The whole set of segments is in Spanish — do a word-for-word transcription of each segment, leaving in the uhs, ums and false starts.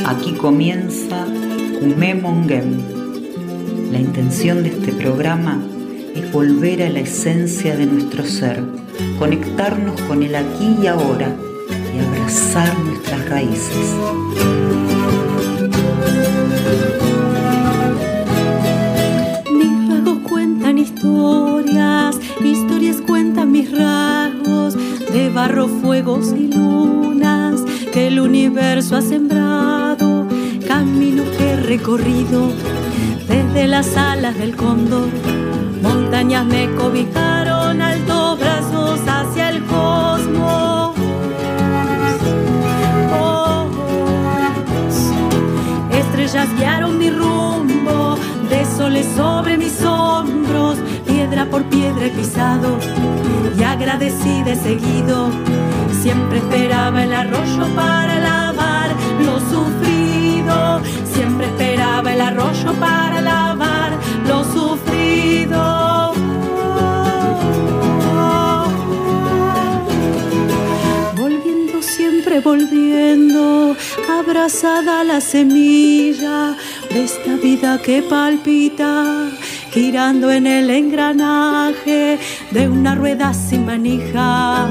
Aquí comienza Kumemongem. La intención de este programa es volver a la esencia de nuestro ser, conectarnos con el aquí y ahora y abrazar nuestras raíces. Mis rasgos cuentan historias, historias cuentan mis rasgos, de barro, fuegos y lunas que el universo ha sembrado, caminos que he recorrido desde las alas del cóndor. Montañas me cobijaron, altos brazos hacia el cosmos. Oh, estrellas guiaron mi rumbo, de soles sobre mis hombros, piedra por piedra he pisado y agradecida he seguido. Siempre esperaba el arroyo para lavar lo sufrido, siempre esperaba el arroyo para lavar lo sufrido. Volviendo, siempre volviendo, abrazada a la semilla de esta vida que palpita, girando en el engranaje de una rueda sin manija.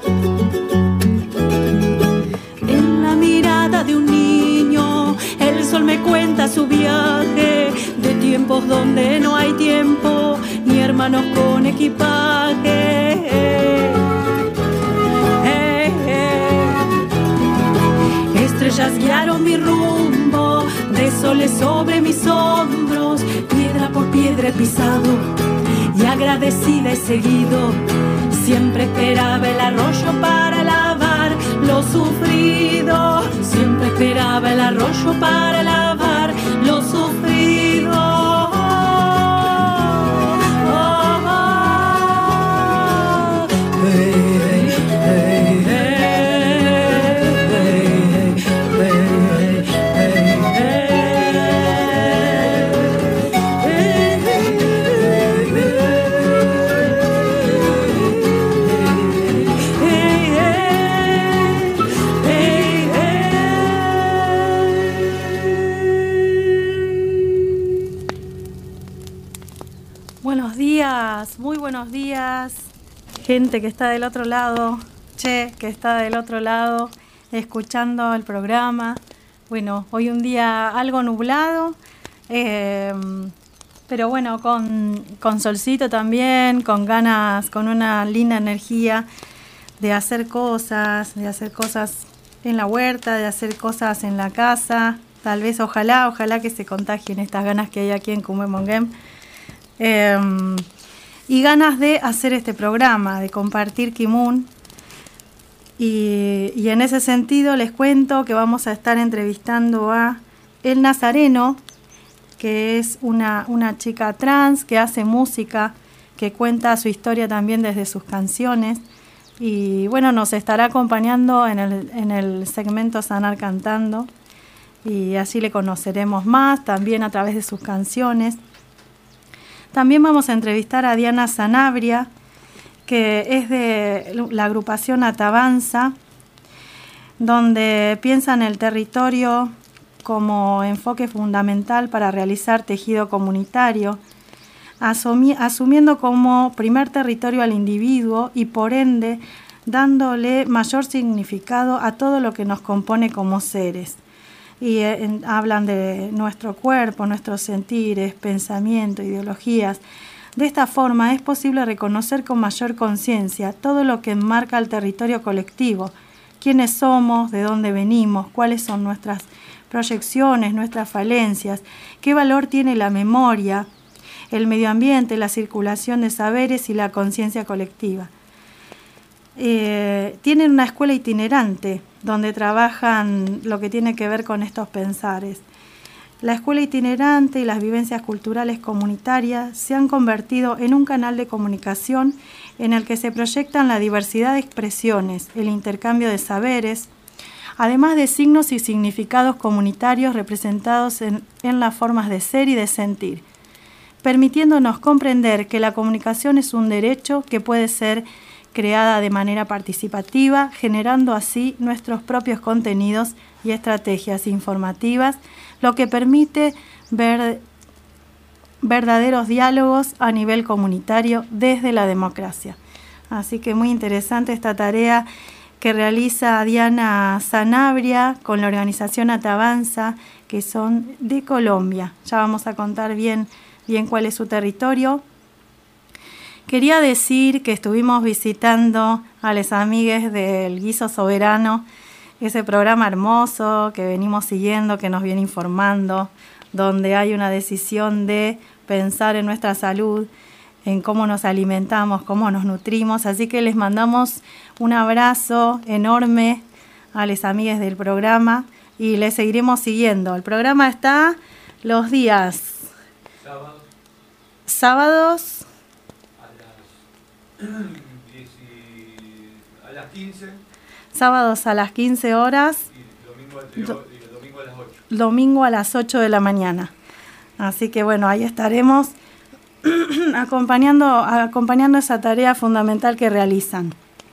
En la mirada de un niño, el sol me cuenta su viaje, de tiempos donde no hay tiempo, ni hermanos con equipaje. Eh, eh. Estrellas guiaron mi rumbo, de soles sobre mis hombros, piedra por piedra he pisado y agradecida he seguido. Siempre esperaba el arroyo para lavar lo sufrido, siempre esperaba el arroyo para lavar lo sufrido. Muy buenos días, gente que está del otro lado, che, que está del otro lado, escuchando el programa. Bueno, hoy un día algo nublado, eh, pero bueno, con, con solcito también, con ganas, con una linda energía de hacer cosas, de hacer cosas en la huerta, de hacer cosas en la casa. Tal vez, ojalá, ojalá que se contagien estas ganas que hay aquí en Kumemongem. Eh, y ganas de hacer este programa, de compartir Kimun. Y, y en ese sentido les cuento que vamos a estar entrevistando a El Nazareno, que es una, una chica trans que hace música, que cuenta su historia también desde sus canciones. Y bueno, nos estará acompañando en el, en el segmento Sanar Cantando. Y así le conoceremos más, también a través de sus canciones. También vamos a entrevistar a Diana Sanabria, que es de la agrupación Atavanza, donde piensa en el territorio como enfoque fundamental para realizar tejido comunitario, asumi- asumiendo como primer territorio al individuo y por ende dándole mayor significado a todo lo que nos compone como seres. Y eh, hablan de nuestro cuerpo, nuestros sentires, pensamientos, ideologías. De esta forma es posible reconocer con mayor conciencia todo lo que enmarca el territorio colectivo, quiénes somos, de dónde venimos, cuáles son nuestras proyecciones, nuestras falencias, qué valor tiene la memoria, el medio ambiente, la circulación de saberes y la conciencia colectiva. Eh, tienen una escuela itinerante donde trabajan lo que tiene que ver con estos pensares. La escuela itinerante y las vivencias culturales comunitarias se han convertido en un canal de comunicación en el que se proyectan la diversidad de expresiones, el intercambio de saberes, además de signos y significados comunitarios representados en, en las formas de ser y de sentir, permitiéndonos comprender que la comunicación es un derecho que puede ser creada de manera participativa, generando así nuestros propios contenidos y estrategias informativas, lo que permite ver verdaderos diálogos a nivel comunitario desde la democracia. Así que muy interesante esta tarea que realiza Diana Sanabria con la organización Atavanza, que son de Colombia. Ya vamos a contar bien, bien cuál es su territorio. Quería decir que estuvimos visitando a las amigues del Guiso Soberano, ese programa hermoso que venimos siguiendo, que nos viene informando, donde hay una decisión de pensar en nuestra salud, en cómo nos alimentamos, cómo nos nutrimos. Así que les mandamos un abrazo enorme a las amigas del programa y les seguiremos siguiendo. El programa está los días Sábados, sábados a las, a las quince sábados a las quince horas y domingo, y el domingo a las ocho. Domingo a las ocho de la mañana. Así que bueno, ahí estaremos acompañando, acompañando esa tarea fundamental que realizan.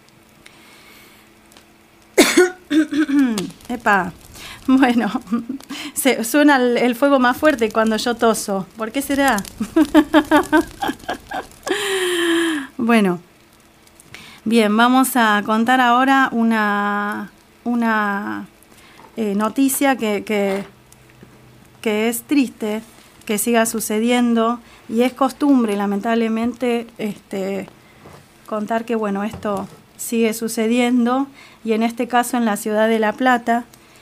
Epa, bueno, se, suena el, el fuego más fuerte cuando yo toso. ¿Por qué será? Bueno, bien, vamos a contar ahora una, una eh, noticia que, que, que es triste que siga sucediendo, y es costumbre, lamentablemente, este, contar que bueno, esto sigue sucediendo, y en este caso en la ciudad de La Plata,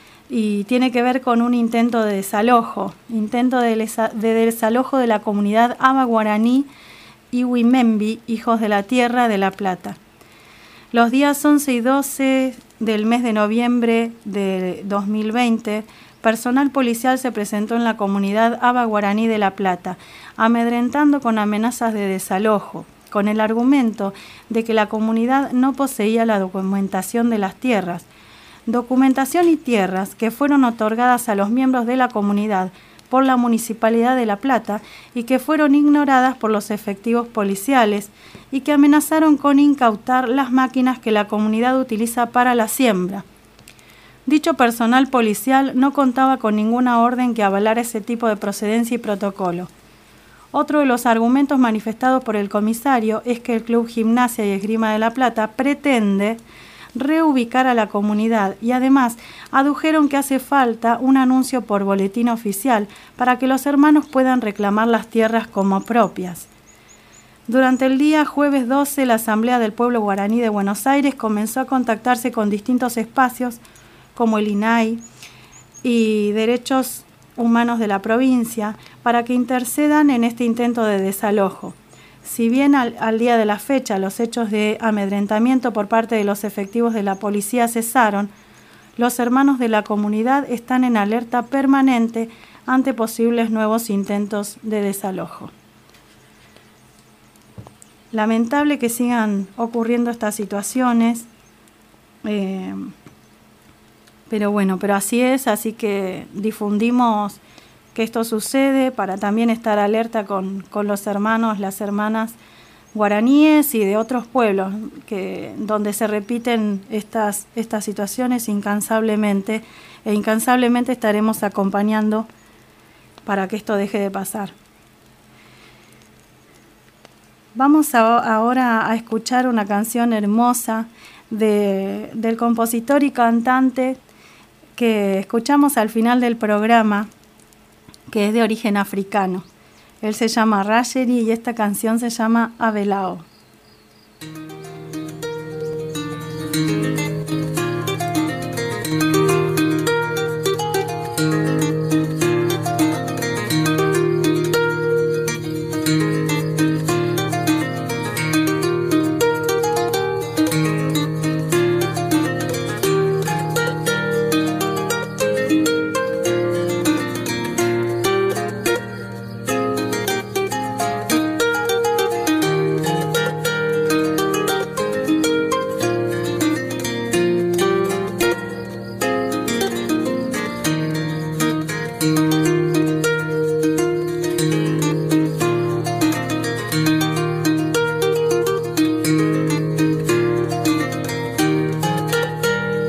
y tiene que ver con un intento de desalojo, intento de, lesa, de desalojo de la comunidad Aba Guaraní Iwimembi, hijos de la tierra de La Plata. Los días once y doce del mes de noviembre de dos mil veinte, personal policial se presentó en la comunidad Aba Guaraní de La Plata, amedrentando con amenazas de desalojo, con el argumento de que la comunidad no poseía la documentación de las tierras, documentación y tierras que fueron otorgadas a los miembros de la comunidad por la Municipalidad de La Plata y que fueron ignoradas por los efectivos policiales y que amenazaron con incautar las máquinas que la comunidad utiliza para la siembra. Dicho personal policial no contaba con ninguna orden que avalara ese tipo de procedencia y protocolo. Otro de los argumentos manifestados por el comisario es que el Club Gimnasia y Esgrima de La Plata pretende reubicar a la comunidad y además adujeron que hace falta un anuncio por boletín oficial para que los hermanos puedan reclamar las tierras como propias. Durante el día jueves doce, la Asamblea del Pueblo Guaraní de Buenos Aires comenzó a contactarse con distintos espacios como el I N A I y Derechos Humanos de la provincia para que intercedan en este intento de desalojo. Si bien al, al día de la fecha los hechos de amedrentamiento por parte de los efectivos de la policía cesaron, los hermanos de la comunidad están en alerta permanente ante posibles nuevos intentos de desalojo. Lamentable que sigan ocurriendo estas situaciones, eh, pero bueno, pero así es, así que difundimos que esto sucede para también estar alerta con, con los hermanos, las hermanas guaraníes y de otros pueblos que, donde se repiten estas, estas situaciones incansablemente, e incansablemente estaremos acompañando para que esto deje de pasar. Vamos a, ahora a escuchar una canción hermosa de, del compositor y cantante que escuchamos al final del programa, que es de origen africano. Él se llama Rasheri y esta canción se llama Abelao.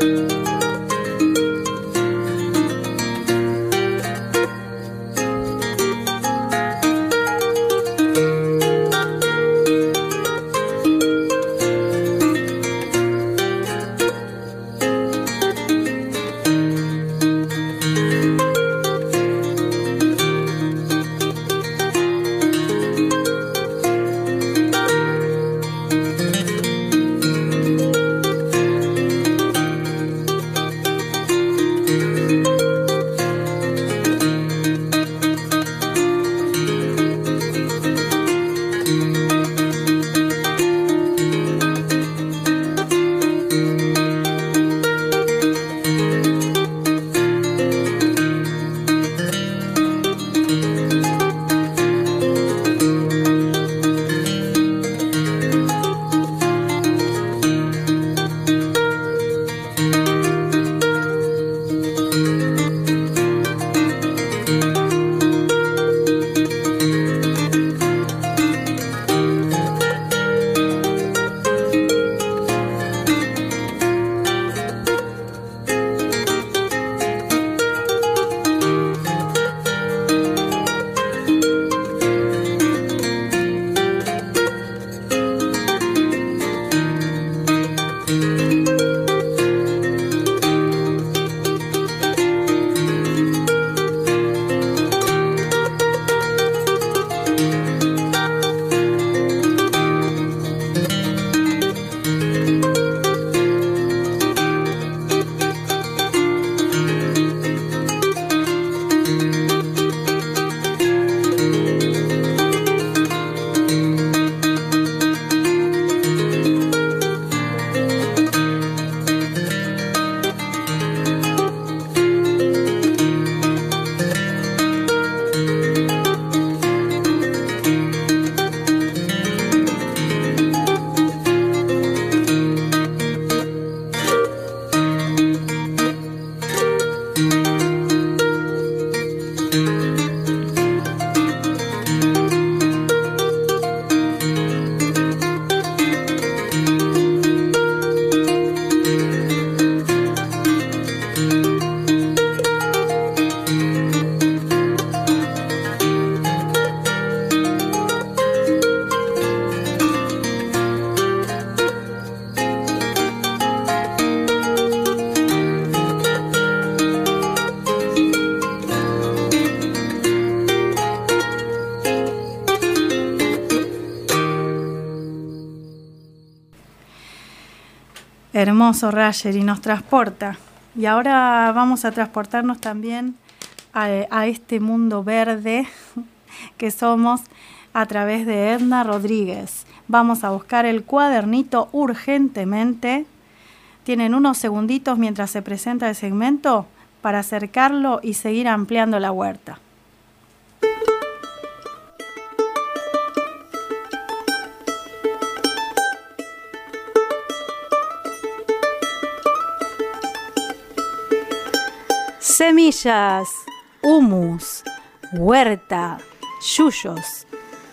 Hermoso, Rayer, y nos transporta. Y ahora vamos a transportarnos también a, a este mundo verde que somos a través de Edna Rodríguez. Vamos a buscar el cuadernito urgentemente. Tienen unos segunditos mientras se presenta el segmento para acercarlo y seguir ampliando la huerta. Semillas, humus, huerta, yuyos.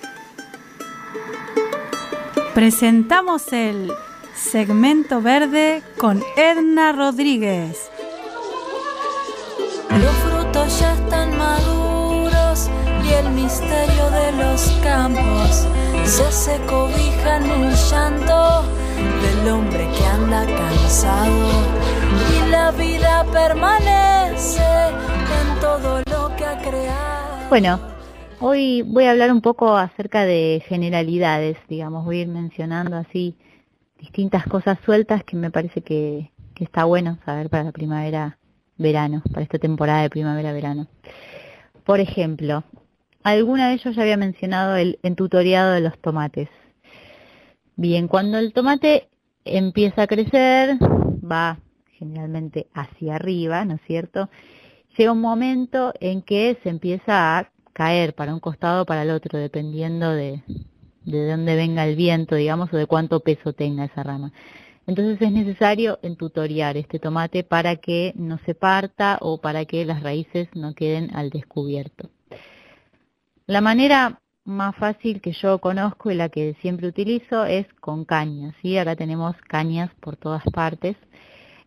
Presentamos el segmento verde con Edna Rodríguez. Los frutos ya están maduros y el misterio de los campos ya se cobija en el llanto del hombre que anda cansado, y la vida permanece en todo lo que ha creado. Bueno, hoy voy a hablar un poco acerca de generalidades, digamos, voy a ir mencionando así distintas cosas sueltas que me parece que, que está bueno saber para la primavera-verano, para esta temporada de primavera-verano. Por ejemplo, alguna vez yo ya había mencionado el entutoriado de los tomates. Bien, cuando el tomate empieza a crecer, va generalmente hacia arriba, ¿no es cierto? Llega un momento en que se empieza a caer para un costado o para el otro, dependiendo de, de dónde venga el viento, digamos, o de cuánto peso tenga esa rama. Entonces es necesario entutoriar este tomate para que no se parta o para que las raíces no queden al descubierto. La manera más fácil que yo conozco y la que siempre utilizo es con cañas, ¿sí? Acá tenemos cañas por todas partes.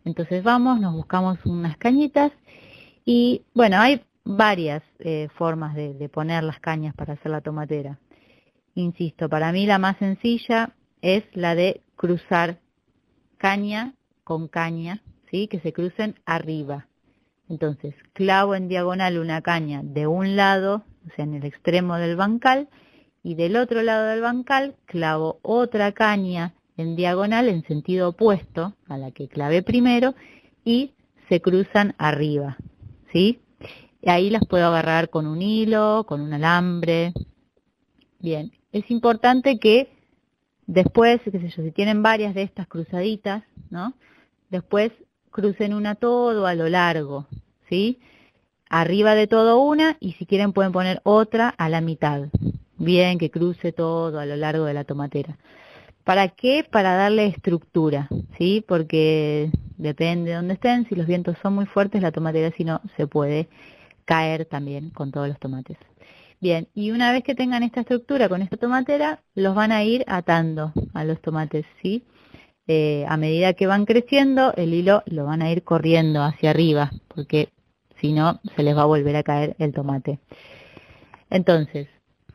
Entonces vamos, nos buscamos unas cañitas y bueno, hay varias eh, formas de, de poner las cañas para hacer la tomatera. Insisto, para mí la más sencilla es la de cruzar caña con caña, ¿sí? Que se crucen arriba. Entonces, clavo en diagonal una caña de un lado, o sea, en el extremo del bancal, y del otro lado del bancal clavo otra caña en diagonal en sentido opuesto a la que clavé primero y se cruzan arriba, ¿sí? Y ahí las puedo agarrar con un hilo, con un alambre. Bien, es importante que después, qué sé yo, si tienen varias de estas cruzaditas, ¿no? Después crucen una todo a lo largo, ¿sí? Arriba de todo una y si quieren pueden poner otra a la mitad. Bien, que cruce todo a lo largo de la tomatera. ¿Para qué? Para darle estructura, ¿sí? Porque depende de dónde estén, si los vientos son muy fuertes, la tomatera si no se puede caer también con todos los tomates. Bien, y una vez que tengan esta estructura con esta tomatera, los van a ir atando a los tomates, ¿sí? Eh, a medida que van creciendo, el hilo lo van a ir corriendo hacia arriba, porque si no, se les va a volver a caer el tomate. Entonces,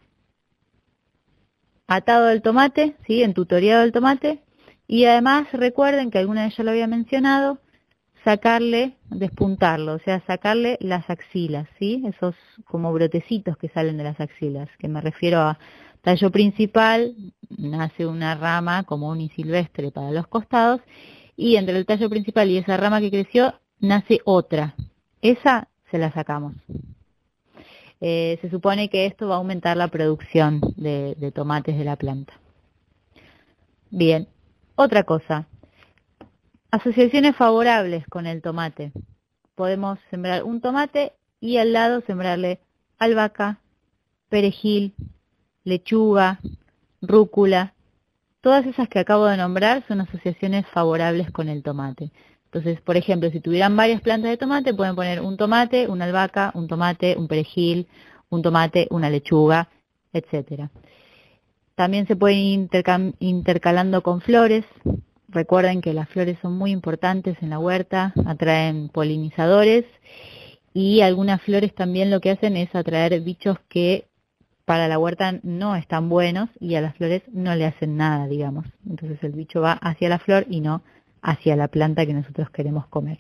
atado el tomate, ¿sí? Entutoriado el tomate, y además recuerden que alguna vez ya lo había mencionado, sacarle, despuntarlo, o sea, sacarle las axilas, ¿sí? Esos como brotecitos que salen de las axilas, que me refiero a tallo principal, nace una rama como unisilvestre para los costados, y entre el tallo principal y esa rama que creció, nace otra. Esa se la sacamos. Eh, se supone que esto va a aumentar la producción de, de tomates de la planta. Bien, otra cosa. Asociaciones favorables con el tomate. Podemos sembrar un tomate y al lado sembrarle albahaca, perejil, lechuga, rúcula. Todas esas que acabo de nombrar son asociaciones favorables con el tomate. Entonces, por ejemplo, si tuvieran varias plantas de tomate, pueden poner un tomate, una albahaca, un tomate, un perejil, un tomate, una lechuga, etcétera. También se pueden ir intercam- intercalando con flores. Recuerden que las flores son muy importantes en la huerta, atraen polinizadores y algunas flores también lo que hacen es atraer bichos que para la huerta no están buenos y a las flores no le hacen nada, digamos. Entonces el bicho va hacia la flor y no hacia la planta que nosotros queremos comer.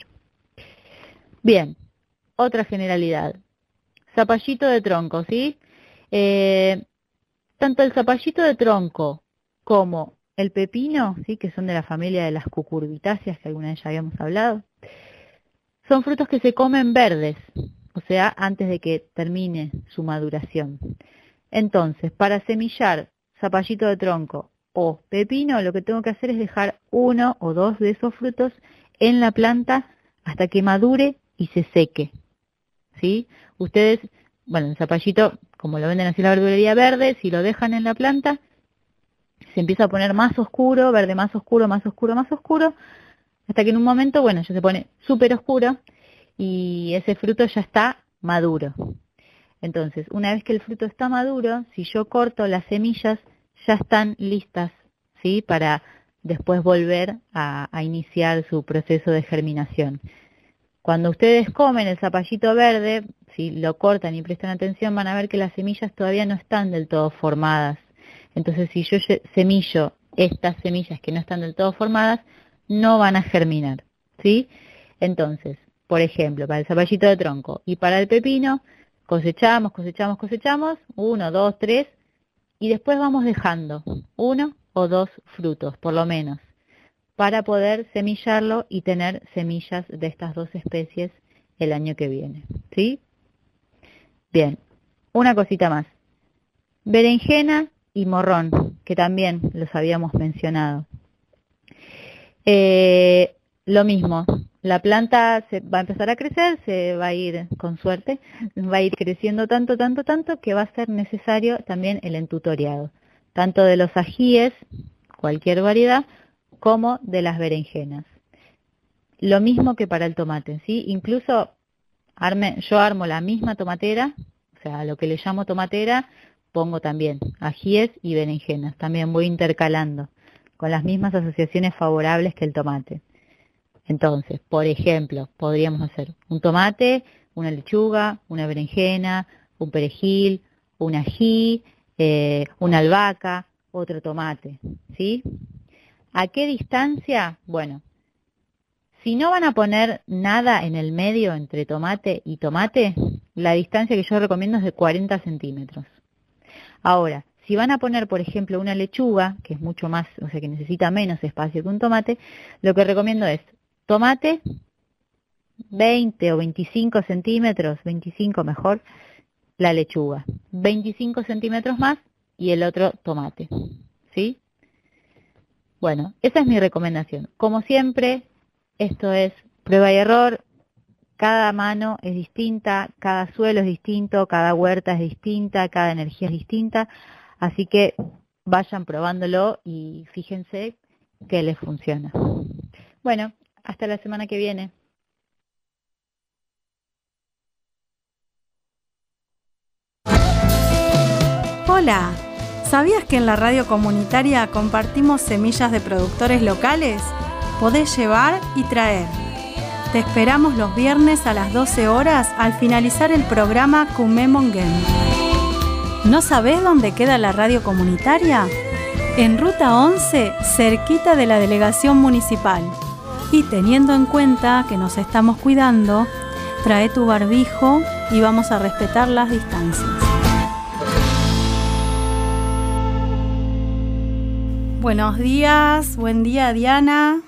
Bien, otra generalidad. Zapallito de tronco, ¿sí? Eh, tanto el zapallito de tronco como el pepino, ¿sí? Que son de la familia de las cucurbitáceas, que alguna vez ya habíamos hablado, son frutos que se comen verdes, o sea, antes de que termine su maduración. Entonces, para semillar zapallito de tronco o pepino, lo que tengo que hacer es dejar uno o dos de esos frutos en la planta hasta que madure y se seque, ¿sí? Ustedes, bueno, el zapallito, como lo venden así en la verdulería verde, si lo dejan en la planta, se empieza a poner más oscuro, verde más oscuro, más oscuro, más oscuro, hasta que en un momento, bueno, ya se pone súper oscuro y ese fruto ya está maduro. Entonces, una vez que el fruto está maduro, si yo corto las semillas, ya están listas, ¿sí? Para después volver a, a iniciar su proceso de germinación. Cuando ustedes comen el zapallito verde, si lo cortan y prestan atención, van a ver que las semillas todavía no están del todo formadas. Entonces, si yo semillo estas semillas que no están del todo formadas, no van a germinar, ¿sí? Entonces, por ejemplo, para el zapallito de tronco y para el pepino, cosechamos, cosechamos, cosechamos, uno, dos, tres, y después vamos dejando uno o dos frutos, por lo menos, para poder semillarlo y tener semillas de estas dos especies el año que viene, ¿sí? Bien, una cosita más. Berenjena y morrón, que también los habíamos mencionado. Eh, lo mismo, la planta se va a empezar a crecer, se va a ir, con suerte, va a ir creciendo tanto, tanto, tanto, que va a ser necesario también el entutoriado, tanto de los ajíes, cualquier variedad, como de las berenjenas. Lo mismo que para el tomate, ¿sí? Incluso arme, yo armo la misma tomatera, o sea, lo que le llamo tomatera, pongo también ajíes y berenjenas, también voy intercalando con las mismas asociaciones favorables que el tomate. Entonces, por ejemplo, podríamos hacer un tomate, una lechuga, una berenjena, un perejil, un ají, eh, una albahaca, otro tomate, ¿sí? ¿A qué distancia? Bueno, si no van a poner nada en el medio entre tomate y tomate, la distancia que yo recomiendo es de cuarenta centímetros. Ahora, si van a poner, por ejemplo, una lechuga, que es mucho más, o sea, que necesita menos espacio que un tomate, lo que recomiendo es tomate, veinte o veinticinco centímetros, veinticinco mejor, la lechuga, veinticinco centímetros más y el otro tomate, ¿sí? Bueno, esa es mi recomendación. Como siempre, esto es prueba y error, cada mano es distinta, cada suelo es distinto, cada huerta es distinta, cada energía es distinta, así que vayan probándolo y fíjense que les funciona. Bueno, hasta la semana que viene. Hola, ¿sabías que en la radio comunitaria compartimos semillas de productores locales? Podés llevar y traer. Te esperamos los viernes a las doce horas al finalizar el programa Kumemongen. ¿No sabés dónde queda la radio comunitaria? En Ruta once, cerquita de la delegación municipal. Y teniendo en cuenta que nos estamos cuidando, trae tu barbijo y vamos a respetar las distancias. Buenos días, buen día Diana.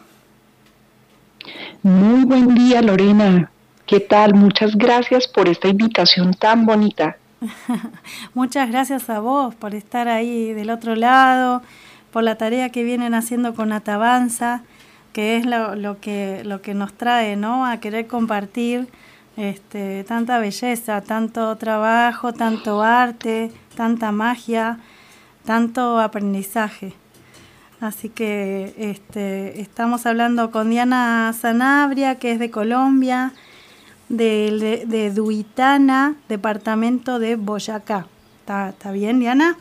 Muy buen día Lorena, ¿qué tal? Muchas gracias por esta invitación tan bonita. Muchas gracias a vos por estar ahí del otro lado, por la tarea que vienen haciendo con Atavanza, que es lo, lo que lo que nos trae, ¿no? A querer compartir este, tanta belleza, tanto trabajo, tanto arte, tanta magia, tanto aprendizaje. Así que este, estamos hablando con Diana Sanabria, que es de Colombia, de, de, de Duitana, departamento de Boyacá. ¿Está, está bien, Diana?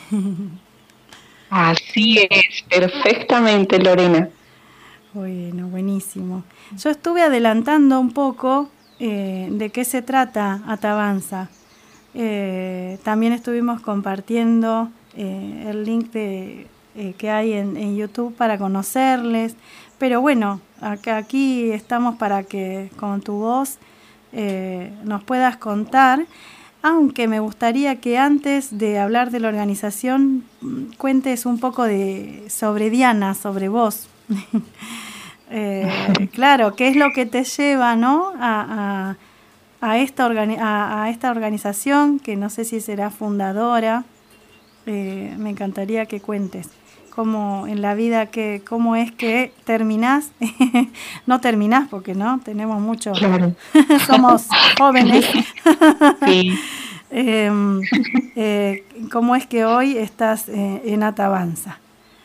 Así es, perfectamente, Lorena. Bueno, buenísimo. Yo estuve adelantando un poco eh, de qué se trata Atavanza. Eh, también estuvimos compartiendo eh, el link de... Eh, que hay en, en YouTube para conocerles, pero bueno, acá, aquí estamos para que con tu voz eh, nos puedas contar, aunque me gustaría que antes de hablar de la organización cuentes un poco de sobre Diana, sobre vos. eh, claro, ¿qué es lo que te lleva, ¿no? a, a, a, esta organi- a, a esta organización, que no sé si será fundadora? Eh, me encantaría que cuentes cómo en la vida, que cómo es que terminás, no terminás porque no, tenemos mucho, claro. Somos jóvenes. Sí. eh, eh, cómo es que hoy estás eh, en Atavanza.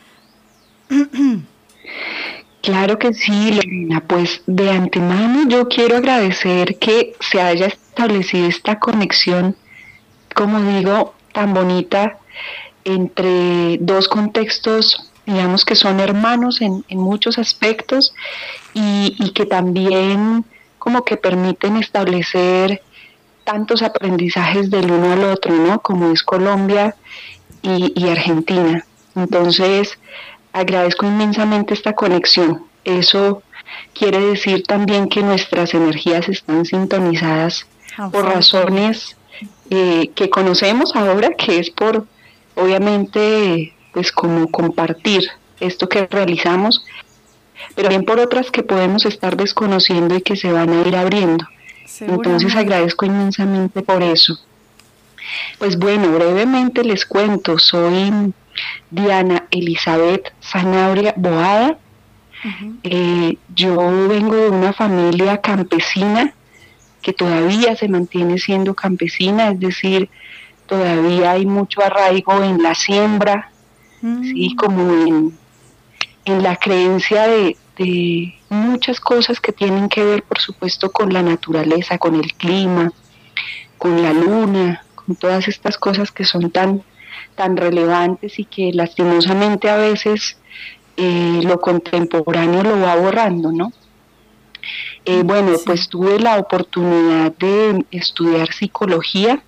Claro que sí, Lorena, pues de antemano yo quiero agradecer que se haya establecido esta conexión, como digo, tan bonita entre dos contextos, digamos que son hermanos en, en muchos aspectos y, y que también como que permiten establecer tantos aprendizajes del uno al otro, ¿no? Como es Colombia y, y Argentina. Entonces, agradezco inmensamente esta conexión. Eso quiere decir también que nuestras energías están sintonizadas oh, por razones eh, que conocemos ahora, que es por obviamente, pues como compartir esto que realizamos, pero también por otras que podemos estar desconociendo y que se van a ir abriendo. Entonces agradezco inmensamente por eso. Pues bueno, brevemente les cuento, soy Diana Elizabeth Sanabria Boada. Uh-huh. eh, yo vengo de una familia campesina que todavía se mantiene siendo campesina, es decir, todavía hay mucho arraigo en la siembra, mm. sí, como en, en la creencia de, de muchas cosas que tienen que ver, por supuesto, con la naturaleza, con el clima, con la luna, con todas estas cosas que son tan, tan relevantes y que lastimosamente a veces eh, lo contemporáneo lo va borrando, ¿no? Eh, bueno, Sí. pues tuve la oportunidad de estudiar psicología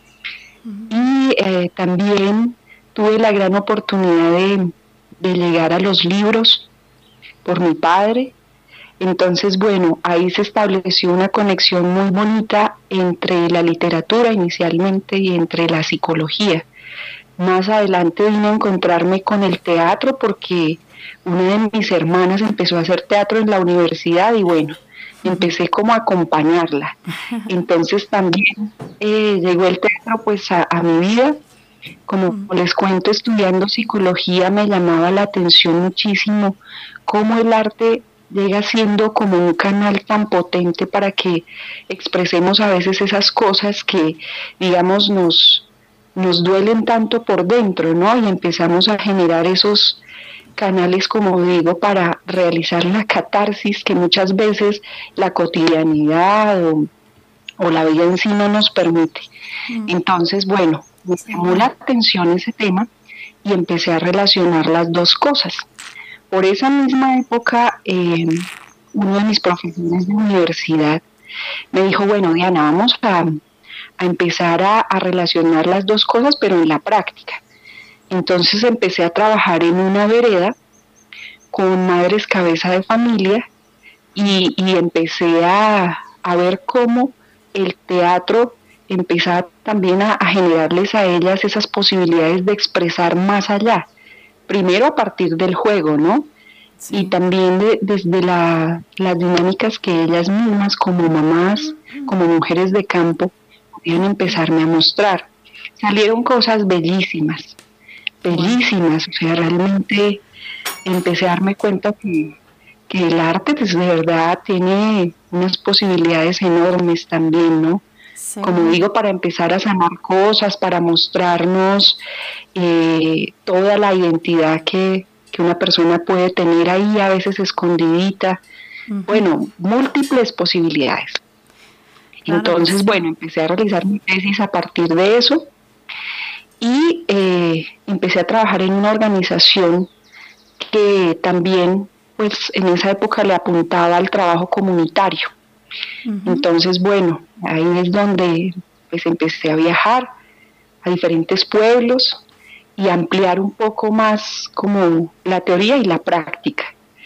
y eh, también tuve la gran oportunidad de, de llegar a los libros por mi padre. Entonces, bueno, ahí se estableció una conexión muy bonita entre la literatura inicialmente y entre la psicología. Más adelante vine a encontrarme con el teatro porque una de mis hermanas empezó a hacer teatro en la universidad y bueno, empecé como a acompañarla. Entonces también eh, llegó el teatro pues a, a mi vida. Como les cuento, estudiando psicología me llamaba la atención muchísimo cómo el arte llega siendo como un canal tan potente para que expresemos a veces esas cosas que, digamos, nos, nos duelen tanto por dentro, ¿no? Y empezamos a generar esos canales, como digo, para realizar la catarsis que muchas veces la cotidianidad o, o la vida en sí no nos permite. Mm. Entonces, bueno, me llamó la atención ese tema y empecé a relacionar las dos cosas. Por esa misma época, eh, uno de mis profesores de universidad me dijo, bueno, Diana, vamos a, a empezar a, a relacionar las dos cosas, pero en la práctica. Entonces empecé a trabajar en una vereda con madres cabeza de familia y, y empecé a, a ver cómo el teatro empezaba también a, a generarles a ellas esas posibilidades de expresar más allá. Primero a partir del juego, ¿no? Sí. Y también de, desde la, las dinámicas que ellas mismas como mamás, como mujeres de campo, podían empezarme a mostrar. Salieron cosas bellísimas, bellísimas, o sea, realmente empecé a darme cuenta que, que el arte pues de verdad tiene unas posibilidades enormes también, ¿no? Sí. Como digo, para empezar a sanar cosas, para mostrarnos eh, toda la identidad que, que una persona puede tener ahí, a veces escondidita. Uh-huh. Bueno, múltiples posibilidades. Claro. Entonces, bueno, empecé a realizar mi tesis a partir de eso y eh, empecé a trabajar en una organización que también, pues, en esa época le apuntaba al trabajo comunitario. Uh-huh. Entonces, bueno, ahí es donde pues empecé a viajar a diferentes pueblos y ampliar un poco más como la teoría y la práctica.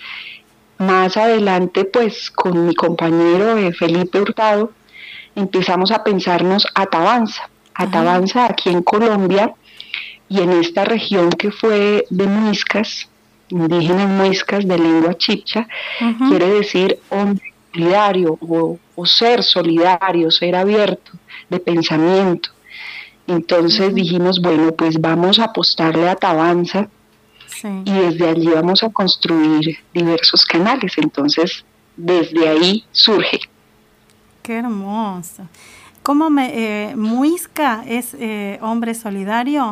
Más adelante, pues con mi compañero eh, Felipe Hurtado, empezamos a pensarnos Atabanza, Atabanza uh-huh. aquí en Colombia y en esta región que fue de muiscas, indígenas muiscas de lengua chibcha, uh-huh. quiere decir hombre solidario o, o ser solidario, ser abierto de pensamiento. Entonces uh-huh. dijimos, bueno, pues vamos a apostarle a Atabanza sí. y desde allí vamos a construir diversos canales. Entonces, desde ahí surge. Qué hermoso. ¿Cómo me, eh, muisca es eh, hombre solidario?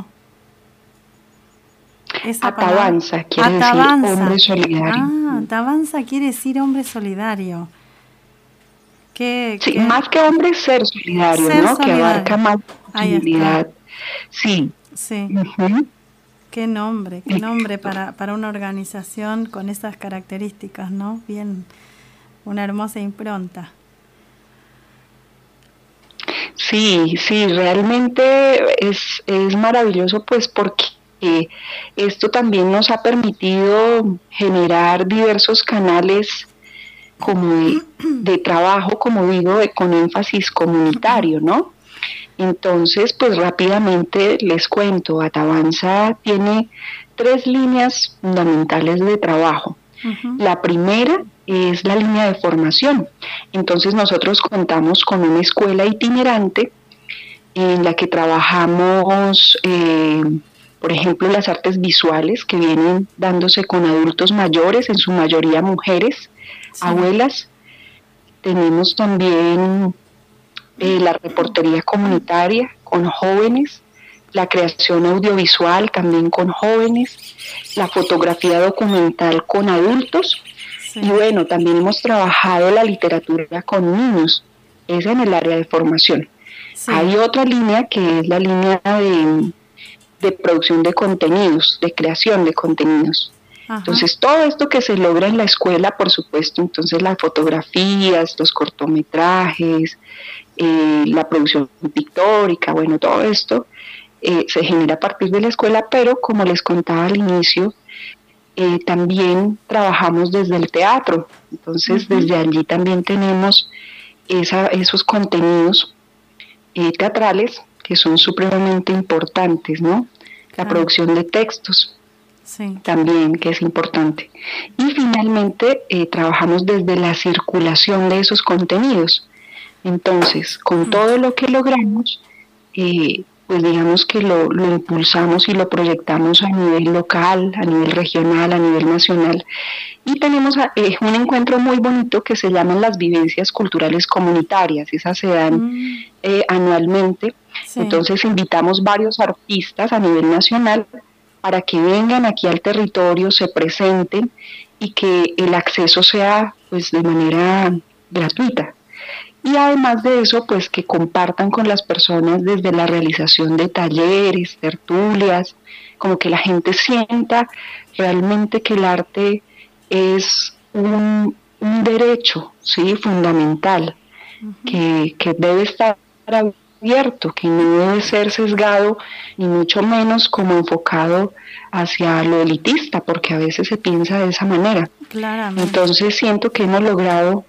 Esa Atabanza quiere Atabanza. decir hombre solidario. Ah, Atabanza quiere decir hombre solidario. ¿Qué, sí, qué? Más que hombre, ser solidario, ser ¿no? Solidario. Que abarca más posibilidad. Sí. Sí. Uh-huh. Qué nombre, qué nombre para, para una organización con esas características, ¿no? Bien, una hermosa impronta. Sí, sí, realmente es, es maravilloso, pues, porque eh, esto también nos ha permitido generar diversos canales como de, de trabajo, como digo, de, con énfasis comunitario, ¿no? Entonces, pues rápidamente les cuento, Atabanza tiene tres líneas fundamentales de trabajo. Uh-huh. La primera es la línea de formación. Entonces nosotros contamos con una escuela itinerante en la que trabajamos, eh, por ejemplo, las artes visuales que vienen dándose con adultos mayores, en su mayoría mujeres, sí. abuelas. Tenemos también eh, la reportería comunitaria con jóvenes, la creación audiovisual también con jóvenes, la fotografía documental con adultos sí. y bueno, también hemos trabajado la literatura con niños, es en el área de formación. Sí. Hay otra línea que es la línea de, de producción de contenidos, de creación de contenidos. Ajá. Entonces, todo esto que se logra en la escuela, por supuesto, entonces las fotografías, los cortometrajes, eh, la producción pictórica, bueno, todo esto eh, se genera a partir de la escuela, pero como les contaba al inicio, eh, también trabajamos desde el teatro. Entonces, uh-huh. desde allí también tenemos esa, esos contenidos eh, teatrales que son supremamente importantes, ¿no? La claro. producción de textos. Sí. También, que es importante. Y finalmente eh, trabajamos desde la circulación de esos contenidos. Entonces, con mm. todo lo que logramos, eh, pues digamos que lo, lo impulsamos y lo proyectamos a nivel local, a nivel regional, a nivel nacional. Y tenemos eh, un encuentro muy bonito que se llaman las vivencias culturales comunitarias. Esas se dan mm. eh, anualmente. Sí. Entonces invitamos varios artistas a nivel nacional para que vengan aquí al territorio, se presenten y que el acceso sea pues de manera gratuita. Y además de eso, pues que compartan con las personas desde la realización de talleres, tertulias, como que la gente sienta realmente que el arte es un, un derecho, ¿sí? Fundamental, uh-huh. que, que debe estar abierto, que no debe ser sesgado, ni mucho menos como enfocado hacia lo elitista, porque a veces se piensa de esa manera. Claramente. Entonces siento que hemos logrado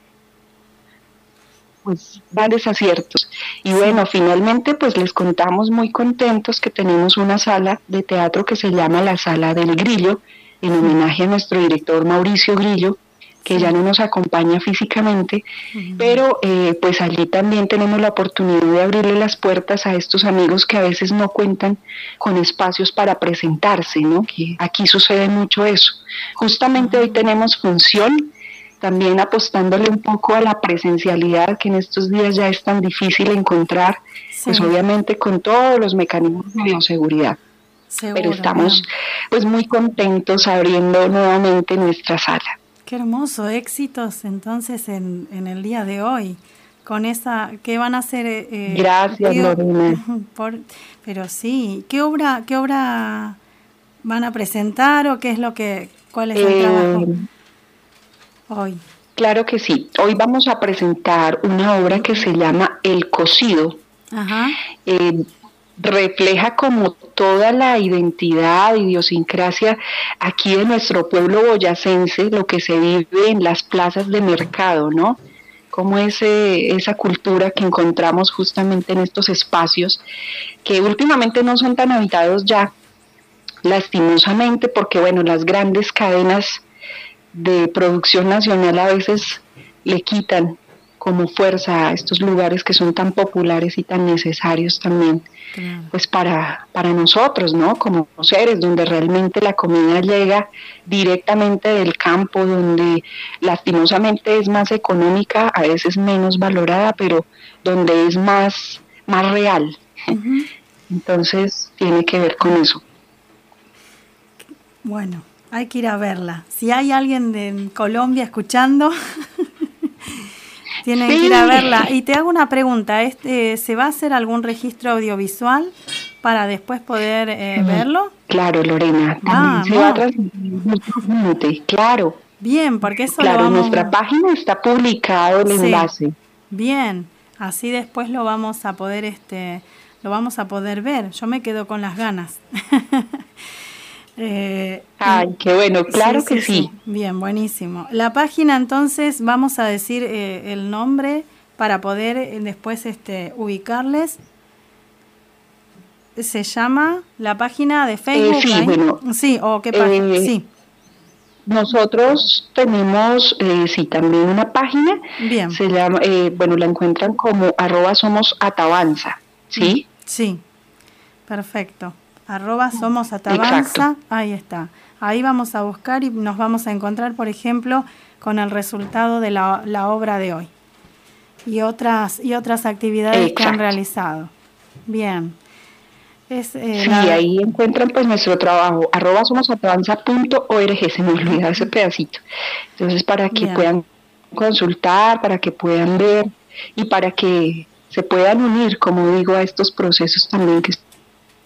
pues varios aciertos. Y sí. bueno, finalmente pues les contamos muy contentos que tenemos una sala de teatro que se llama la Sala del Grillo, en homenaje a nuestro director Mauricio Grillo, que ya no nos acompaña físicamente, uh-huh. pero eh, pues allí también tenemos la oportunidad de abrirle las puertas a estos amigos que a veces no cuentan con espacios para presentarse, ¿no? Que aquí sucede mucho eso. Justamente uh-huh. hoy tenemos función, también apostándole un poco a la presencialidad, que en estos días ya es tan difícil encontrar, sí. pues obviamente con todos los mecanismos de bioseguridad. Seguro, pero estamos bien. Pues muy contentos abriendo nuevamente nuestra sala. Qué hermoso, éxitos entonces en, en el día de hoy, con esa, ¿qué van a hacer? Eh, Gracias, qué, Lorena. Por, pero sí, ¿qué obra, qué obra van a presentar o qué es lo que, cuál es el eh, trabajo hoy? Claro que sí, hoy vamos a presentar una obra que se llama El Cocido. Ajá. Eh, refleja como toda la identidad, idiosincrasia aquí de nuestro pueblo boyacense, lo que se vive en las plazas de mercado, ¿no? Como ese, esa cultura que encontramos justamente en estos espacios, que últimamente no son tan habitados ya, lastimosamente, porque bueno, las grandes cadenas de producción nacional a veces le quitan como fuerza a estos lugares que son tan populares y tan necesarios también, claro. pues para, para nosotros, ¿no? Como seres, donde realmente la comida llega directamente del campo, donde lastimosamente es más económica, a veces menos valorada, pero donde es más, más real. Uh-huh. Entonces tiene que ver con eso. Bueno, hay que ir a verla. Si hay alguien de Colombia escuchando... Tienen sí. que ir a verla. Y te hago una pregunta, este, ¿se va a hacer algún registro audiovisual para después poder eh, verlo? Claro, Lorena, también ah, se no. va a transmitir, claro. Bien, porque eso claro, lo vamos... nuestra página está publicado el sí. enlace. Bien, así después lo vamos a poder, este, lo vamos a poder ver. Yo me quedo con las ganas. Eh, Ay, qué bueno, claro sí, que sí, sí. Bien, buenísimo. La página, entonces, vamos a decir eh, el nombre para poder eh, después este, ubicarles. Se llama la página de Facebook. Eh, sí, ¿eh? bueno. Sí, o qué página. Eh, sí. Nosotros tenemos, eh, sí, también una página. Bien. Se llama, eh, bueno, la encuentran como arroba somos atabanza, ¿sí? Sí, perfecto. Arroba somos atabanza, exacto. Ahí está. Ahí vamos a buscar y nos vamos a encontrar, por ejemplo, con el resultado de la, la obra de hoy y otras y otras actividades exacto. que han realizado. Bien. Es, eh, sí, la... ahí encuentran pues nuestro trabajo, arroba somos atabanza punto org, se me olvidó ese pedacito. Entonces, para que Bien. puedan consultar, para que puedan ver y para que se puedan unir, como digo, a estos procesos también que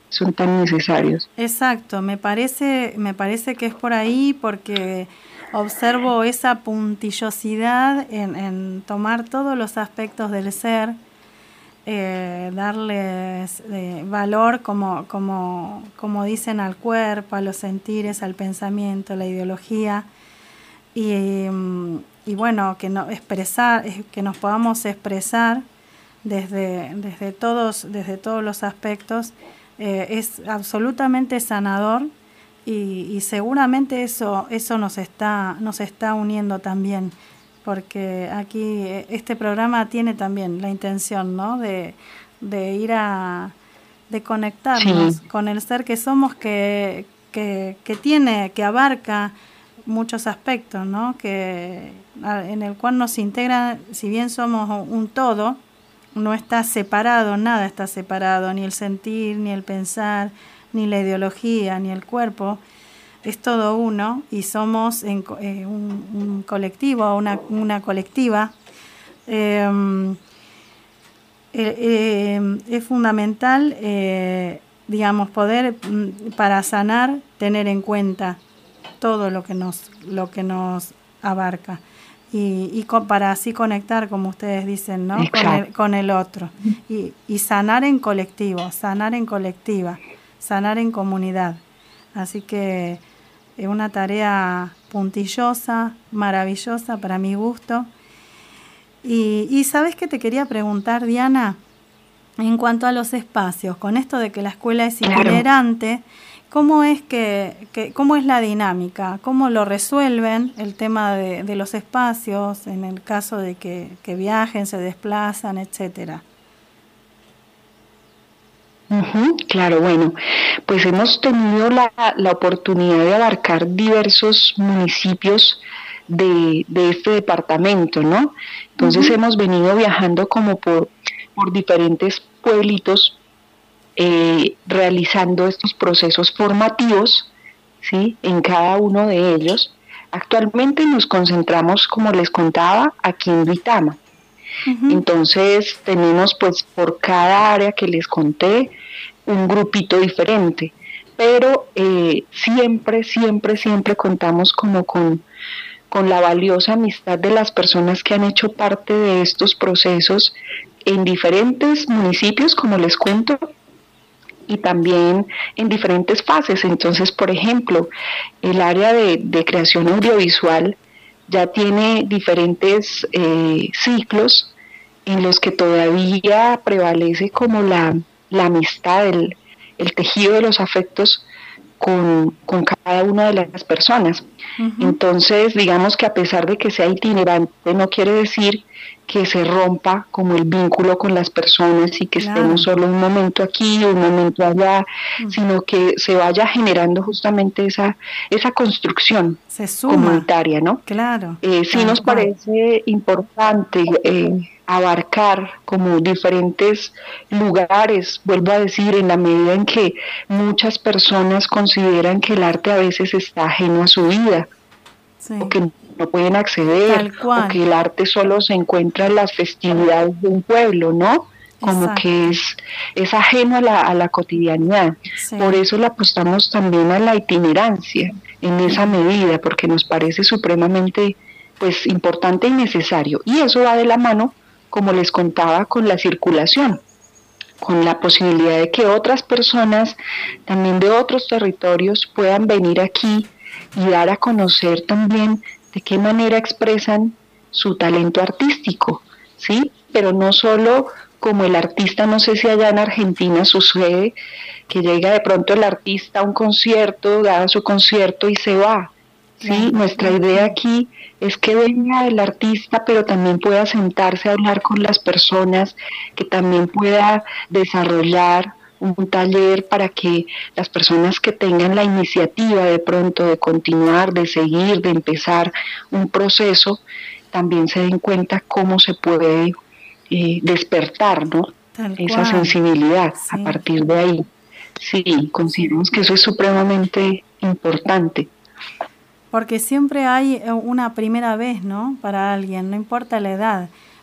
son tan necesarios. Exacto, me parece, me parece que es por ahí porque observo esa puntillosidad en, en tomar todos los aspectos del ser, eh, darles eh, valor como, como, como dicen al cuerpo, a los sentires, al pensamiento, a la ideología y, y bueno, que, no, expresar, que nos podamos expresar desde, desde, todos, desde todos los aspectos. Eh, es absolutamente sanador y, y seguramente eso eso nos está nos está uniendo también, porque aquí este programa tiene también la intención, ¿no? de, de ir a de conectarnos sí. con el ser que somos, que, que que tiene que abarca muchos aspectos, ¿no? Que en el cual nos integra, si bien somos un todo. No está separado, nada está separado, ni el sentir, ni el pensar, ni la ideología, ni el cuerpo. Es todo uno y somos en, eh, un, un colectivo, una, una colectiva. Eh, eh, eh, es fundamental, eh, digamos, poder, para sanar, tener en cuenta todo lo que nos, lo que nos abarca. Y, y con, para así conectar, como ustedes dicen, ¿no? Con el, con el otro. Y, y sanar en colectivo, sanar en colectiva, sanar en comunidad. Así que es una tarea puntillosa, maravillosa para mi gusto. Y, y ¿sabes qué te quería preguntar, Diana? En cuanto a los espacios, con esto de que la escuela es itinerante, ¿cómo es que, que cómo es la dinámica? ¿Cómo lo resuelven el tema de, de los espacios en el caso de que, que viajen, se desplazan, etcétera? Uh-huh, claro, bueno, pues hemos tenido la, la oportunidad de abarcar diversos municipios de, de este departamento, ¿no? Entonces uh-huh. hemos venido viajando como por, por diferentes pueblitos, Eh, realizando estos procesos formativos, ¿sí? En cada uno de ellos. Actualmente nos concentramos, como les contaba, aquí en Duitama. Uh-huh. Entonces tenemos pues por cada área que les conté un grupito diferente, pero eh, siempre, siempre, siempre contamos como con, con la valiosa amistad de las personas que han hecho parte de estos procesos en diferentes municipios, como les cuento, y también en diferentes fases. Entonces, por ejemplo, el área de, de creación audiovisual ya tiene diferentes eh, ciclos en los que todavía prevalece como la, la amistad, el, el tejido de los afectos con, con cada una de las personas. Uh-huh. Entonces, digamos que a pesar de que sea itinerante, no quiere decir que se rompa como el vínculo con las personas y que claro. estemos solo un momento aquí, un momento allá, uh-huh. sino que se vaya generando justamente esa esa construcción se suma. Comunitaria, ¿no? Claro. Eh, sí claro. nos parece importante eh, abarcar como diferentes lugares, vuelvo a decir, en la medida en que muchas personas consideran que el arte a veces está ajeno a su vida, sí. o que no pueden acceder, o que el arte solo se encuentra en las festividades de un pueblo, ¿no? Como Exacto. que es, es ajeno a la, a la cotidianidad. Sí. Por eso le apostamos también a la itinerancia en esa medida, porque nos parece supremamente pues importante y necesario. Y eso va de la mano, como les contaba, con la circulación, con la posibilidad de que otras personas también de otros territorios puedan venir aquí y dar a conocer también de qué manera expresan su talento artístico, ¿sí? Pero no solo como el artista, no sé si allá en Argentina sucede, que llega de pronto el artista a un concierto, da su concierto y se va, ¿sí? Sí. Nuestra idea aquí es que venga el artista, pero también pueda sentarse a hablar con las personas, que también pueda desarrollar un taller para que las personas que tengan la iniciativa de pronto de continuar, de seguir, de empezar un proceso, también se den cuenta cómo se puede eh, despertar, ¿no? Esa sensibilidad sí. a partir de ahí. Sí, consideramos que eso es supremamente importante. Porque siempre hay una primera vez, ¿no? Para alguien, no importa la edad.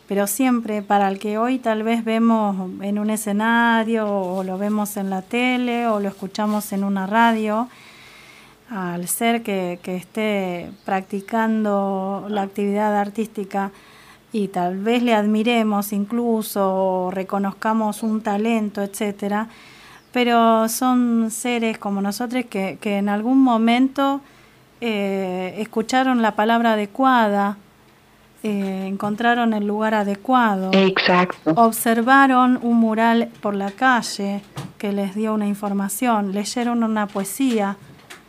pero siempre para el que hoy tal vez vemos en un escenario o lo vemos en la tele o lo escuchamos en una radio, al ser que, que esté practicando la actividad artística y tal vez le admiremos incluso o reconozcamos un talento, etcétera, pero son seres como nosotros que, que en algún momento eh, escucharon la palabra adecuada, eh, encontraron el lugar adecuado. Exacto. Observaron un mural por la calle que les dio una información, leyeron una poesía,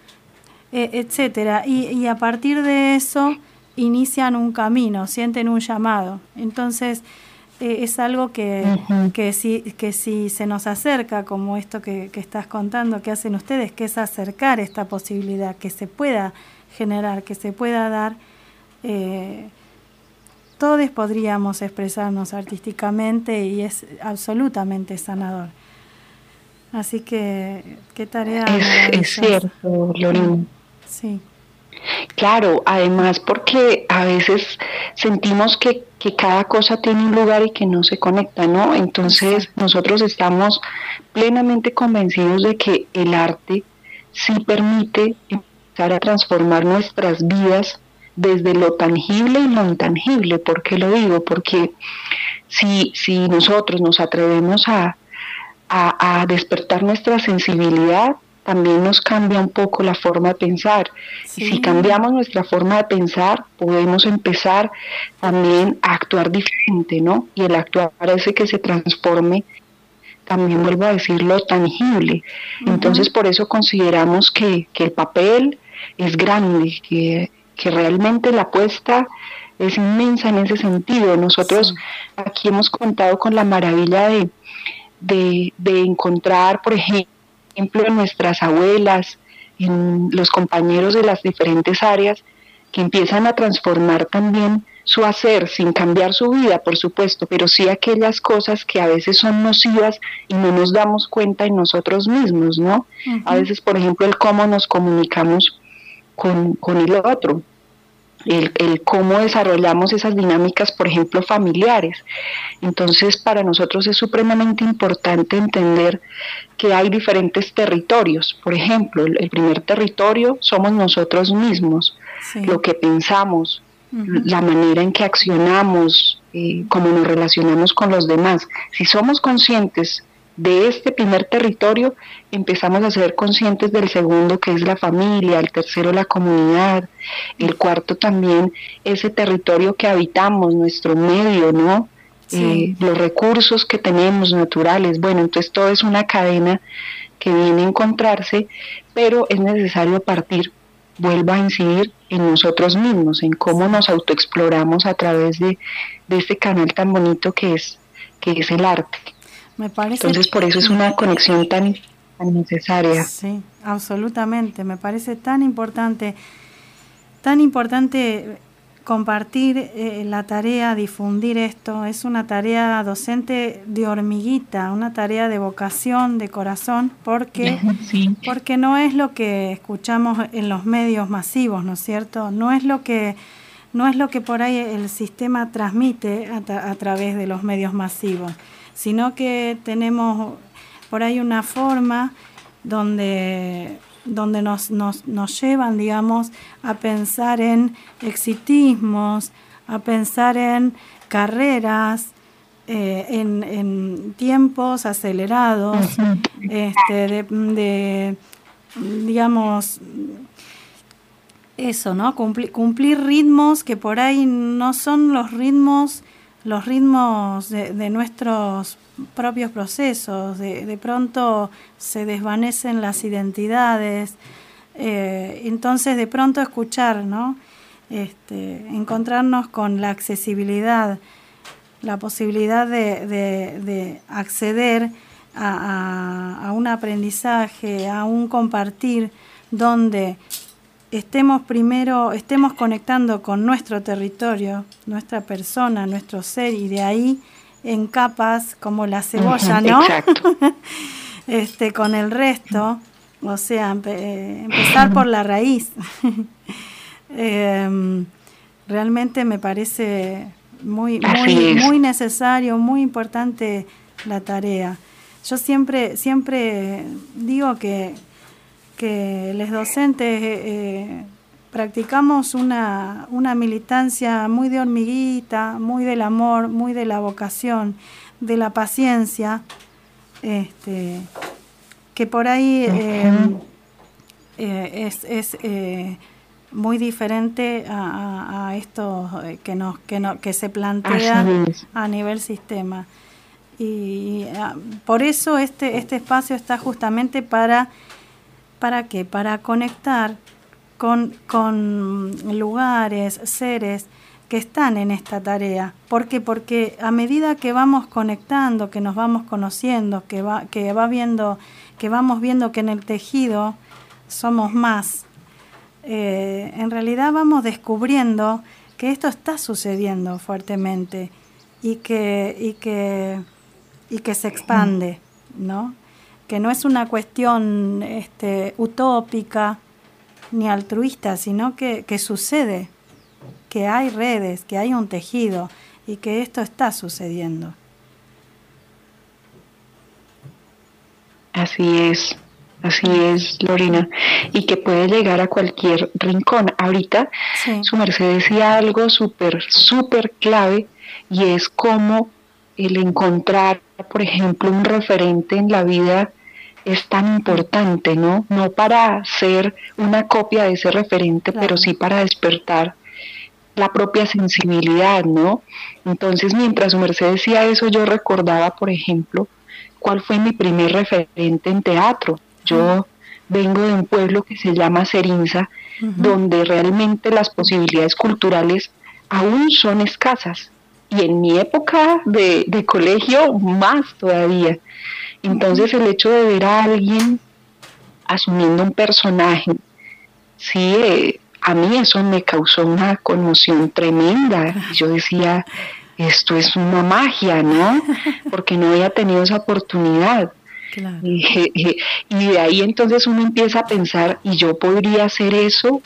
eh, etcétera, y, y a partir de eso inician un camino, sienten un llamado. Entonces eh, es algo que, uh-huh. que, si, que si se nos acerca, como esto que, que estás contando, que hacen ustedes, que es acercar esta posibilidad, que se pueda generar, que se pueda dar, eh, todos podríamos expresarnos artísticamente y es absolutamente sanador. Así que, qué tarea. Es, es cierto, Lorena. Sí. Claro, además porque a veces sentimos que, que cada cosa tiene un lugar y que no se conecta, ¿no? Entonces Exacto. nosotros estamos plenamente convencidos de que el arte sí permite empezar a transformar nuestras vidas desde lo tangible y lo intangible. ¿Por qué lo digo? Porque si, si nosotros nos atrevemos a, a, a despertar nuestra sensibilidad, también nos cambia un poco la forma de pensar. Sí. Y si cambiamos nuestra forma de pensar, podemos empezar también a actuar diferente, ¿no? Y el actuar parece que se transforme, también vuelvo a decirlo, tangible. Uh-huh. Entonces, por eso consideramos que, que el papel es grande, que, que realmente la apuesta es inmensa en ese sentido. Nosotros sí. aquí hemos contado con la maravilla de, de, de encontrar, por ejemplo, ejemplo, en nuestras abuelas, en los compañeros de las diferentes áreas, que empiezan a transformar también su hacer, sin cambiar su vida, por supuesto, pero sí aquellas cosas que a veces son nocivas y no nos damos cuenta en nosotros mismos, ¿no? Uh-huh. A veces, por ejemplo, el cómo nos comunicamos con, con el otro, el, el cómo desarrollamos esas dinámicas, por ejemplo, familiares. Entonces, para nosotros es supremamente importante entender que hay diferentes territorios. Por ejemplo, el primer territorio somos nosotros mismos, sí. lo que pensamos, uh-huh. la manera en que accionamos, eh, cómo nos relacionamos con los demás. Si somos conscientes de este primer territorio, empezamos a ser conscientes del segundo, que es la familia, el tercero, la comunidad, el cuarto también, ese territorio que habitamos, nuestro medio, ¿no? Sí. Eh, los recursos que tenemos naturales. Bueno, entonces todo es una cadena que viene a encontrarse, pero es necesario partir, vuelvo a incidir, en nosotros mismos, en cómo nos autoexploramos a través de, de este canal tan bonito que es, que es el arte. Me parece. Entonces por eso es una conexión tan, tan necesaria. Sí, absolutamente, me parece tan importante, tan importante compartir eh, la tarea, difundir esto. Es una tarea docente de hormiguita, una tarea de vocación, de corazón, porque, sí. porque no es lo que escuchamos en los medios masivos, ¿no es cierto? No es lo que, no es lo que por ahí el sistema transmite a, tra- a través de los medios masivos, sino que tenemos por ahí una forma donde, donde nos, nos, nos llevan, digamos, a pensar en exitismos, a pensar en carreras, eh, en, en tiempos acelerados, este, de, de, digamos, eso, ¿no? Cumplir, cumplir ritmos que por ahí no son los ritmos los ritmos de, de nuestros propios procesos. De, de pronto se desvanecen las identidades, eh, entonces de pronto escuchar, ¿no? Este, encontrarnos con la accesibilidad, la posibilidad de, de, de acceder a, a, a un aprendizaje, a un compartir donde estemos primero, estemos conectando con nuestro territorio, nuestra persona, nuestro ser, y de ahí en capas como la cebolla, ¿no? Exacto. este, con el resto, o sea, empe- empezar por la raíz. eh, realmente me parece muy, muy, muy necesario, muy importante la tarea. Yo siempre, siempre digo que, que los docentes eh, practicamos una, una militancia muy de hormiguita, muy del amor, muy de la vocación, de la paciencia, este, que por ahí eh, eh, es, es eh, muy diferente a, a, a esto que, nos, que, no, que se plantea a nivel sistema. Y uh, por eso este, este espacio está justamente para, ¿para qué? Para conectar con, con lugares, seres que están en esta tarea. ¿Por qué? Porque a medida que vamos conectando, que nos vamos conociendo, que va, que va viendo, que vamos viendo que en el tejido somos más, eh, en realidad vamos descubriendo que esto está sucediendo fuertemente y que, y que y que se expande, ¿no? Que no es una cuestión este, utópica ni altruista, sino que, que sucede, que hay redes, que hay un tejido y que esto está sucediendo. Así es, así es, Lorena, y que puede llegar a cualquier rincón. Ahorita sí. Su merced decía algo súper, súper clave, y es cómo el encontrar, por ejemplo, un referente en la vida es tan importante, ¿no? No para ser una copia de ese referente, claro, pero sí para despertar la propia sensibilidad, ¿no? Entonces, mientras su merced decía eso, yo recordaba, por ejemplo, cuál fue mi primer referente en teatro. Yo vengo de un pueblo que se llama Cerinza, uh-huh, donde realmente las posibilidades culturales aún son escasas. Y en mi época de, de colegio, más todavía. Entonces, el hecho de ver a alguien asumiendo un personaje, sí, eh, a mí eso me causó una conmoción tremenda. Yo decía, esto es una magia, ¿no? Porque no había tenido esa oportunidad. Claro. Y, y de ahí entonces uno empieza a pensar, ¿y yo podría hacer eso?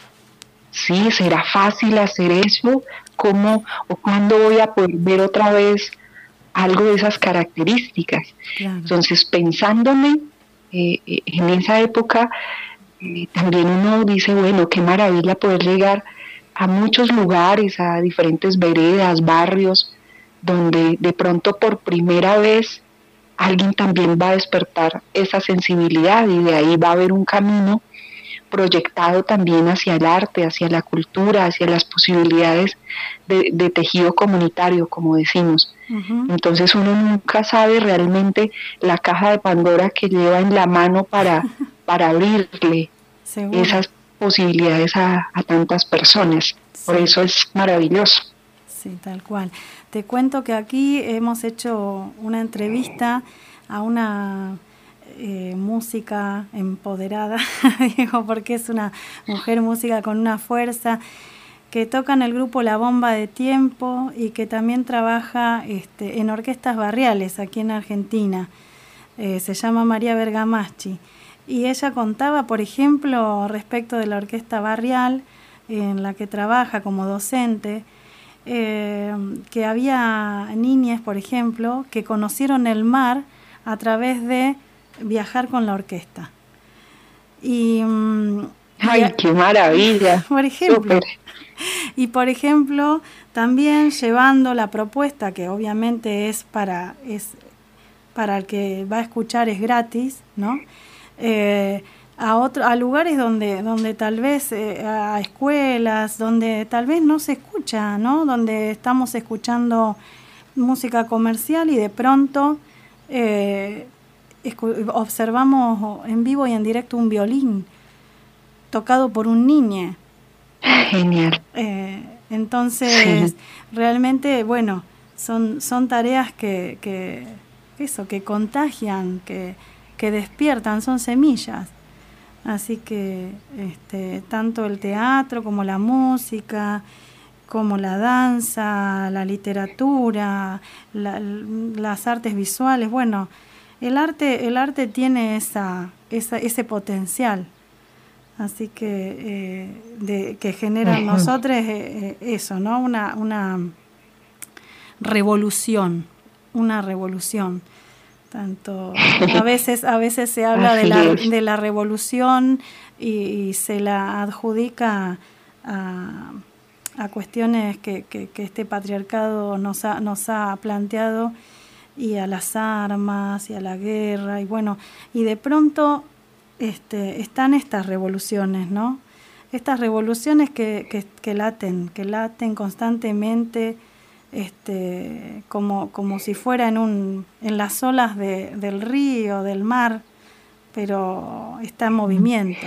Sí, ¿será fácil hacer eso? ¿Cómo o cuándo voy a poder ver otra vez algo de esas características? Claro. Entonces, pensándome eh, en esa época, eh, también uno dice, bueno, qué maravilla poder llegar a muchos lugares, a diferentes veredas, barrios, donde de pronto por primera vez alguien también va a despertar esa sensibilidad, y de ahí va a haber un camino proyectado también hacia el arte, hacia la cultura, hacia las posibilidades de, de tejido comunitario, como decimos. Uh-huh. Entonces uno nunca sabe realmente la caja de Pandora que lleva en la mano para, para abrirle ¿Seguro? Esas posibilidades a, a tantas personas. Sí. Por eso es maravilloso. Sí, tal cual. Te cuento que aquí hemos hecho una entrevista a una Eh, música empoderada, digo, porque es una mujer música con una fuerza, que toca en el grupo La Bomba de Tiempo y que también trabaja este, en orquestas barriales aquí en Argentina. Eh, se llama María Bergamaschi. Y ella contaba, por ejemplo, respecto de la orquesta barrial en la que trabaja como docente, eh, que había niñas, por ejemplo, que conocieron el mar a través de viajar con la orquesta. Y, ¡ay, y, qué maravilla! Por ejemplo, Super. Y por ejemplo, también llevando la propuesta, que obviamente es para, es para el que va a escuchar, es gratis, ¿no? Eh, a otro, a lugares donde, donde tal vez, eh, a escuelas, donde tal vez no se escucha, ¿no? Donde estamos escuchando música comercial y de pronto eh, observamos en vivo y en directo un violín tocado por un niño. Genial. Eh, entonces, sí. Realmente, bueno, son, son tareas que, que eso, que contagian, que, que despiertan, son semillas. Así que este, tanto el teatro como la música, como la danza, la literatura, la, las artes visuales, bueno, el arte, el arte tiene esa, esa, ese potencial, así que eh, de, que genera en nosotros eh, eso, ¿no? Una, una, revolución, una revolución. Tanto a veces a veces se habla de la, de la revolución y, y se la adjudica a, a cuestiones que, que, que este patriarcado nos ha, nos ha planteado, y a las armas y a la guerra, y bueno, y de pronto este, están estas revoluciones, ¿no? Estas revoluciones que, que, que laten, que laten constantemente, este, como, como si fuera en un, en las olas de, del río, del mar, pero está en movimiento.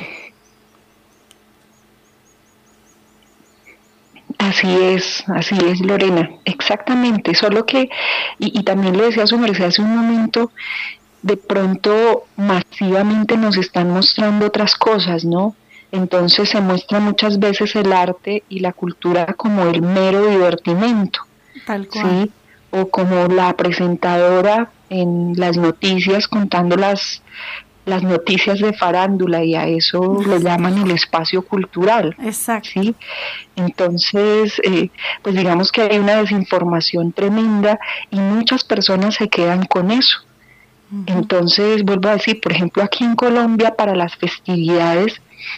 Así es, así es, Lorena, exactamente, solo que, y, y también le decía a su merced hace un momento, de pronto masivamente nos están mostrando otras cosas, ¿no? Entonces se muestra muchas veces el arte y la cultura como el mero divertimento, tal cual. ¿sí? O como la presentadora en las noticias contando las, las noticias de farándula, y a eso lo llaman el espacio cultural. Exacto. ¿Sí? Entonces, eh, pues digamos que hay una desinformación tremenda y muchas personas se quedan con eso. Uh-huh. Entonces, vuelvo a decir, por ejemplo, aquí en Colombia para las festividades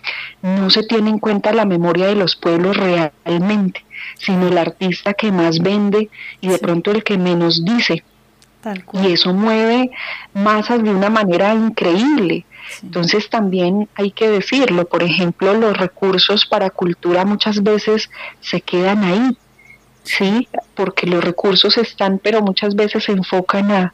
no se tiene en cuenta la memoria de los pueblos realmente, sino el artista que más vende y de sí. pronto el que menos dice. Tal cual. Y eso mueve masas de una manera increíble. Sí. Entonces también hay que decirlo, por ejemplo, los recursos para cultura muchas veces se quedan ahí, ¿sí? Porque los recursos están, pero muchas veces se enfocan a,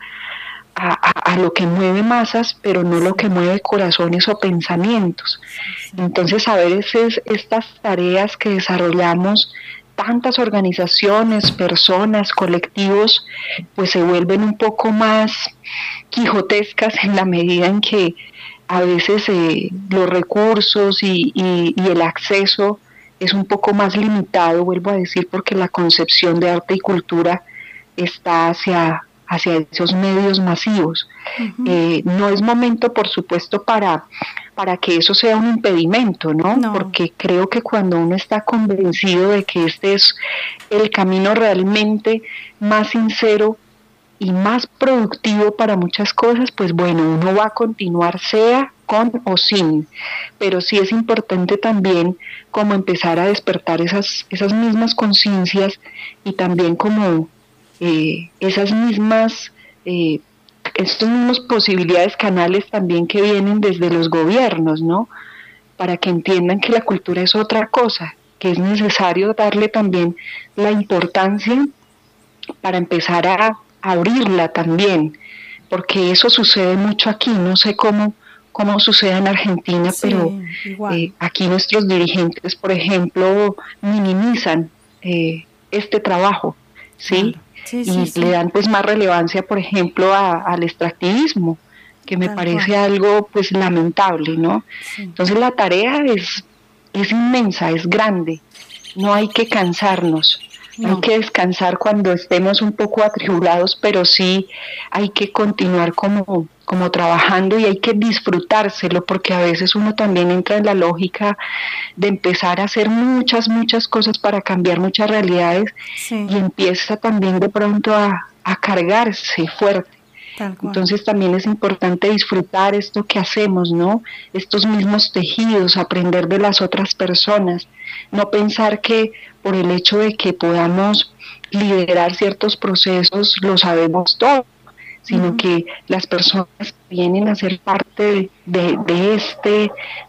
a, a lo que mueve masas, pero no lo que mueve corazones o pensamientos. Entonces a veces estas tareas que desarrollamos, tantas organizaciones, personas, colectivos, pues se vuelven un poco más quijotescas en la medida en que a veces eh, los recursos y, y, y el acceso es un poco más limitado, vuelvo a decir, porque la concepción de arte y cultura está hacia, hacia esos medios masivos. Uh-huh. Eh, no es momento, por supuesto, para, para que eso sea un impedimento, ¿no? ¿no? Porque creo que cuando uno está convencido de que este es el camino realmente más sincero y más productivo para muchas cosas, pues bueno, uno va a continuar, sea con o sin, pero sí es importante también como empezar a despertar esas, esas mismas conciencias y también como eh, esas mismas, eh, estos mismos posibilidades, canales también que vienen desde los gobiernos, ¿no? Para que entiendan que la cultura es otra cosa, que es necesario darle también la importancia para empezar a abrirla también, porque eso sucede mucho aquí, no sé cómo, cómo sucede en Argentina, sí, pero eh, aquí nuestros dirigentes, por ejemplo, minimizan eh, este trabajo, ¿sí? Claro. Sí, y sí, sí. le dan pues más relevancia, por ejemplo, a, al extractivismo, que me Tal parece cual. algo pues lamentable, ¿no? Sí. Entonces la tarea es, es inmensa, es grande, no hay que cansarnos. No. Hay que descansar cuando estemos un poco atribulados, pero sí hay que continuar como, como trabajando y hay que disfrutárselo, porque a veces uno también entra en la lógica de empezar a hacer muchas, muchas cosas para cambiar muchas realidades sí. y empieza también de pronto a, a cargarse fuerte. Entonces también es importante disfrutar esto que hacemos, ¿no? Estos mismos tejidos, aprender de las otras personas, no pensar que por el hecho de que podamos liderar ciertos procesos lo sabemos todo, sino uh-huh. que las personas que vienen a ser parte de, de, de este,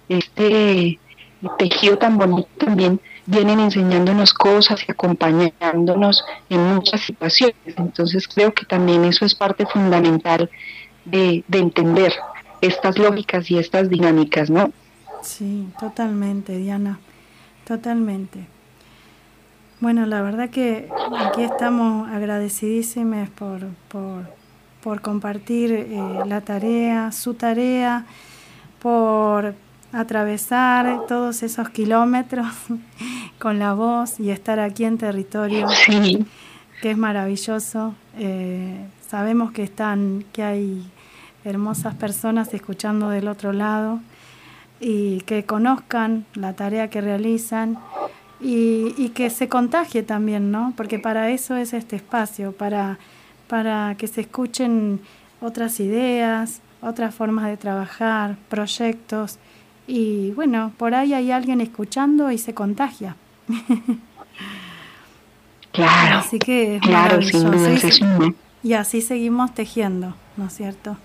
este tejido tan bonito también vienen enseñándonos cosas y acompañándonos en muchas situaciones. Entonces creo que también eso es parte fundamental de, de entender estas lógicas y estas dinámicas, ¿no? Sí, totalmente, Diana, totalmente. Bueno, la verdad que aquí estamos agradecidísimas por, por, por compartir eh, la tarea, su tarea, por atravesar todos esos kilómetros con la voz y estar aquí en territorio, sí. que es maravilloso. Eh, sabemos que están, que hay hermosas personas escuchando del otro lado y que conozcan la tarea que realizan y, y que se contagie también, ¿no? Porque para eso es este espacio, para, para que se escuchen otras ideas, otras formas de trabajar, proyectos, y bueno, por ahí hay alguien escuchando y se contagia. Claro, así que es claro, sin duda es eso. Y así seguimos tejiendo, ¿no es cierto?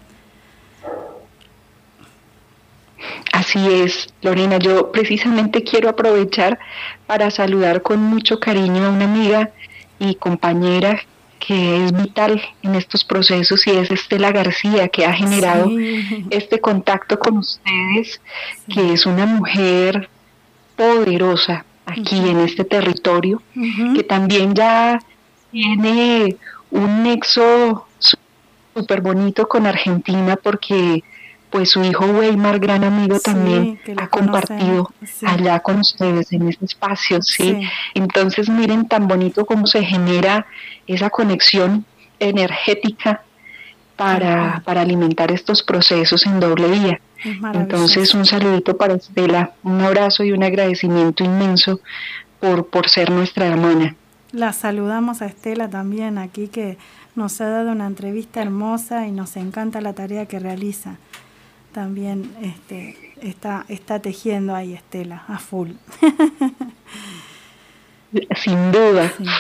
Así es, Lorena. Yo precisamente quiero aprovechar para saludar con mucho cariño a una amiga y compañera que es vital en estos procesos, y es Estela García, que ha generado sí. este contacto con ustedes, sí. que es una mujer poderosa aquí uh-huh. en este territorio, uh-huh. que también ya tiene un nexo súper bonito con Argentina, porque pues su hijo Weimar, gran amigo, sí, también ha compartido sí. allá con ustedes en ese espacio, ¿sí? sí. Entonces miren tan bonito cómo se genera esa conexión energética para, uh-huh. para alimentar estos procesos en doble vía. Entonces un saludito para Estela, un abrazo y un agradecimiento inmenso por, por ser nuestra hermana. La saludamos a Estela también aquí, que nos ha dado una entrevista hermosa y nos encanta la tarea que realiza. También este, está, está tejiendo ahí Estela, a full. Sin duda. Sí.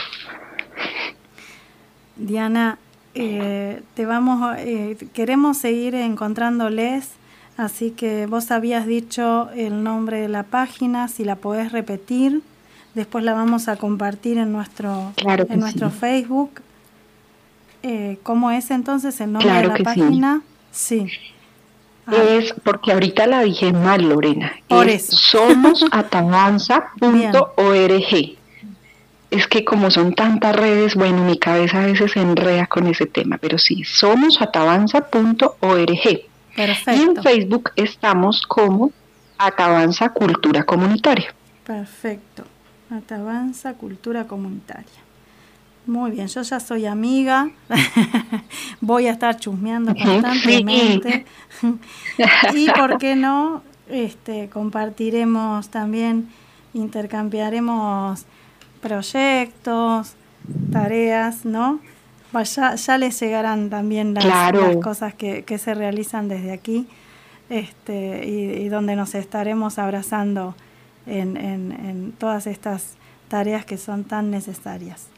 Diana, eh, te vamos, eh, queremos seguir encontrándoles, así que vos habías dicho el nombre de la página, si la podés repetir, después la vamos a compartir en nuestro, claro en nuestro sí. Facebook. Eh, ¿Cómo es entonces el nombre claro de la que página? Sí. sí. Es porque ahorita la dije mal, Lorena. Por es eso. somos atavanza punto org. Es que como son tantas redes, bueno, mi cabeza a veces se enreda con ese tema, pero sí, somos atavanza punto org. Perfecto. Y en Facebook estamos como Atavanza Cultura Comunitaria. Perfecto. Atavanza Cultura Comunitaria. Muy bien, yo ya soy amiga, voy a estar chusmeando constantemente sí. y por qué no, este, compartiremos también, intercambiaremos proyectos, tareas, ¿no? Ya, ya les llegarán también las, claro. las cosas que, que se realizan desde aquí, este, y, y donde nos estaremos abrazando en, en, en todas estas tareas que son tan necesarias.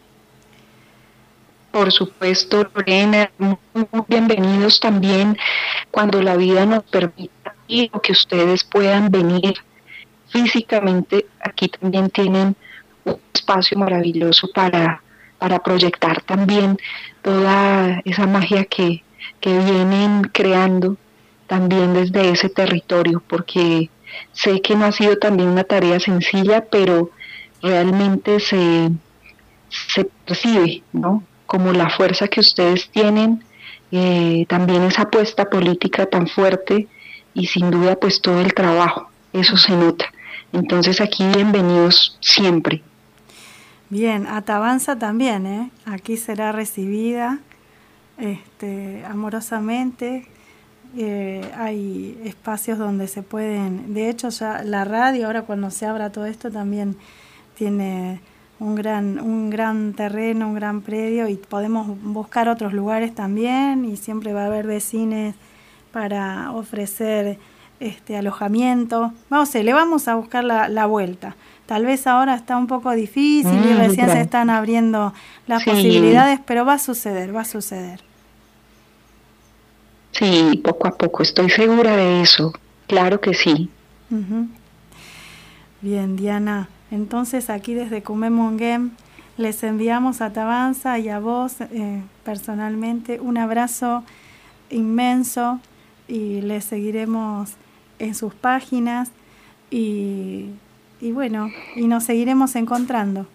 Por supuesto, Lorena, muy bienvenidos también cuando la vida nos permita y que ustedes puedan venir físicamente. Aquí también tienen un espacio maravilloso para, para proyectar también toda esa magia que, que vienen creando también desde ese territorio, porque sé que no ha sido también una tarea sencilla, pero realmente se, se percibe, ¿no?, como la fuerza que ustedes tienen, eh, también esa apuesta política tan fuerte y sin duda pues todo el trabajo, eso se nota. Entonces aquí bienvenidos siempre. Bien, Atavanza también, ¿eh? Aquí será recibida este, amorosamente. Eh, hay espacios donde se pueden, de hecho ya la radio ahora cuando se abra todo esto también tiene un gran un gran terreno, un gran predio, y podemos buscar otros lugares también, y siempre va a haber vecinos para ofrecer este alojamiento. Vamos, le vamos a buscar la, la vuelta. Tal vez ahora está un poco difícil mm, y recién claro. se están abriendo las sí. posibilidades, pero va a suceder, va a suceder. Sí, poco a poco, estoy segura de eso, claro que sí. Uh-huh. Bien, Diana. Entonces aquí desde Kumemongem les enviamos a Atavanza y a vos eh, personalmente un abrazo inmenso, y les seguiremos en sus páginas y, y bueno, y nos seguiremos encontrando.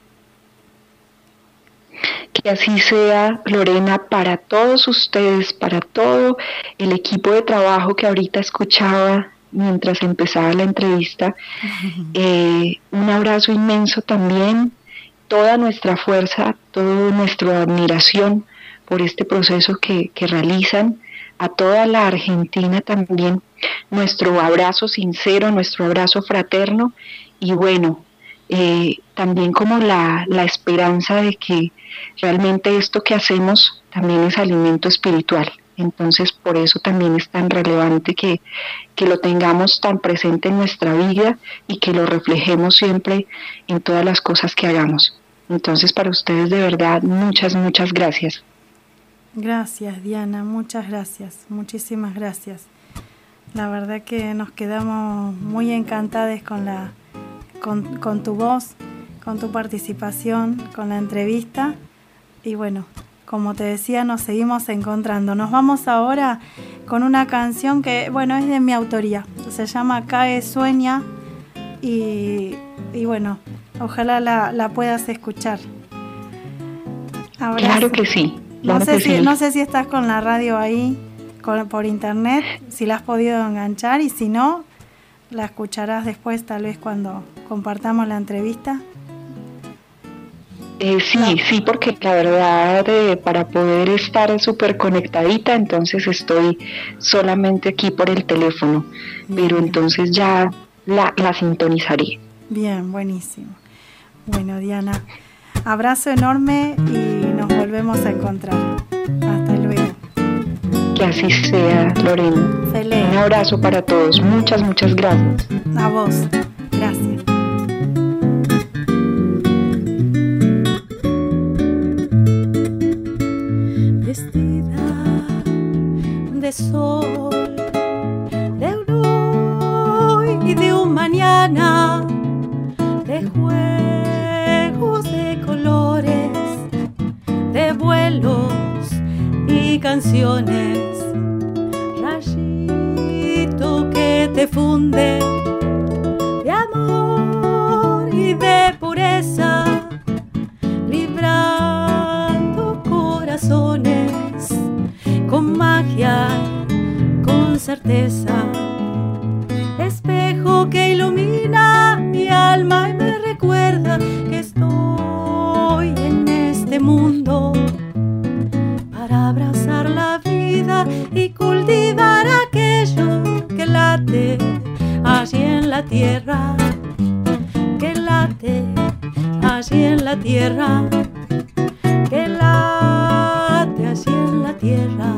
Que así sea, Lorena, para todos ustedes, para todo el equipo de trabajo que ahorita escuchaba mientras empezaba la entrevista. Eh, un abrazo inmenso también, toda nuestra fuerza, toda nuestra admiración por este proceso que, que realizan. A toda la Argentina también nuestro abrazo sincero, nuestro abrazo fraterno, y bueno, eh, también como la, la esperanza de que realmente esto que hacemos también es alimento espiritual. Entonces por eso también es tan relevante que, que lo tengamos tan presente en nuestra vida y que lo reflejemos siempre en todas las cosas que hagamos. Entonces para ustedes de verdad muchas, muchas gracias. Gracias, Diana, muchas gracias, muchísimas gracias. La verdad que nos quedamos muy encantadas con, la, con, con tu voz, con tu participación, con la entrevista. Y bueno, como te decía, nos seguimos encontrando. Nos vamos ahora con una canción que, bueno, es de mi autoría. Se llama Cae, Sueña y, y bueno, ojalá la, la puedas escuchar. Abrazo. Claro que sí. Claro no, sé que si, sí. no sé si estás con la radio ahí, con, por internet, si la has podido enganchar y si no, la escucharás después, tal vez cuando compartamos la entrevista. Eh, sí, no. sí, porque la verdad eh, para poder estar súper conectadita, entonces estoy solamente aquí por el teléfono, bien, pero entonces ya la, la sintonizaré. Bien, buenísimo. Bueno, Diana, abrazo enorme y nos volvemos a encontrar. Hasta luego. Que así sea, Lorena. Feliz. Un abrazo para todos. Muchas, muchas gracias. A vos. Gracias. De sol, de un hoy y de un mañana, de juegos de colores, de vuelos y canciones, rayito que te funde, de amor y de pureza, librando corazones. Con magia, con certeza, espejo que ilumina mi alma y me recuerda que estoy en este mundo para abrazar la vida y cultivar aquello que late allí en la tierra, que late allí en la tierra, que late allí en la tierra.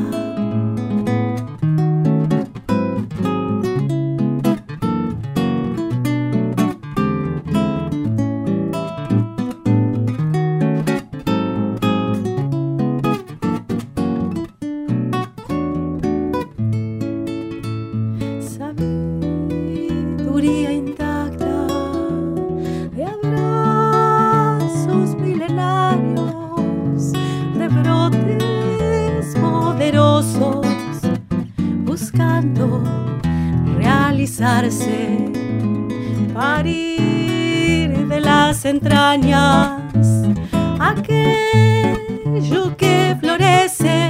Sabiduría intacta de abrazos milenarios, de brotes poderosos, buscando realizarse, parir de las entrañas aquello que florece,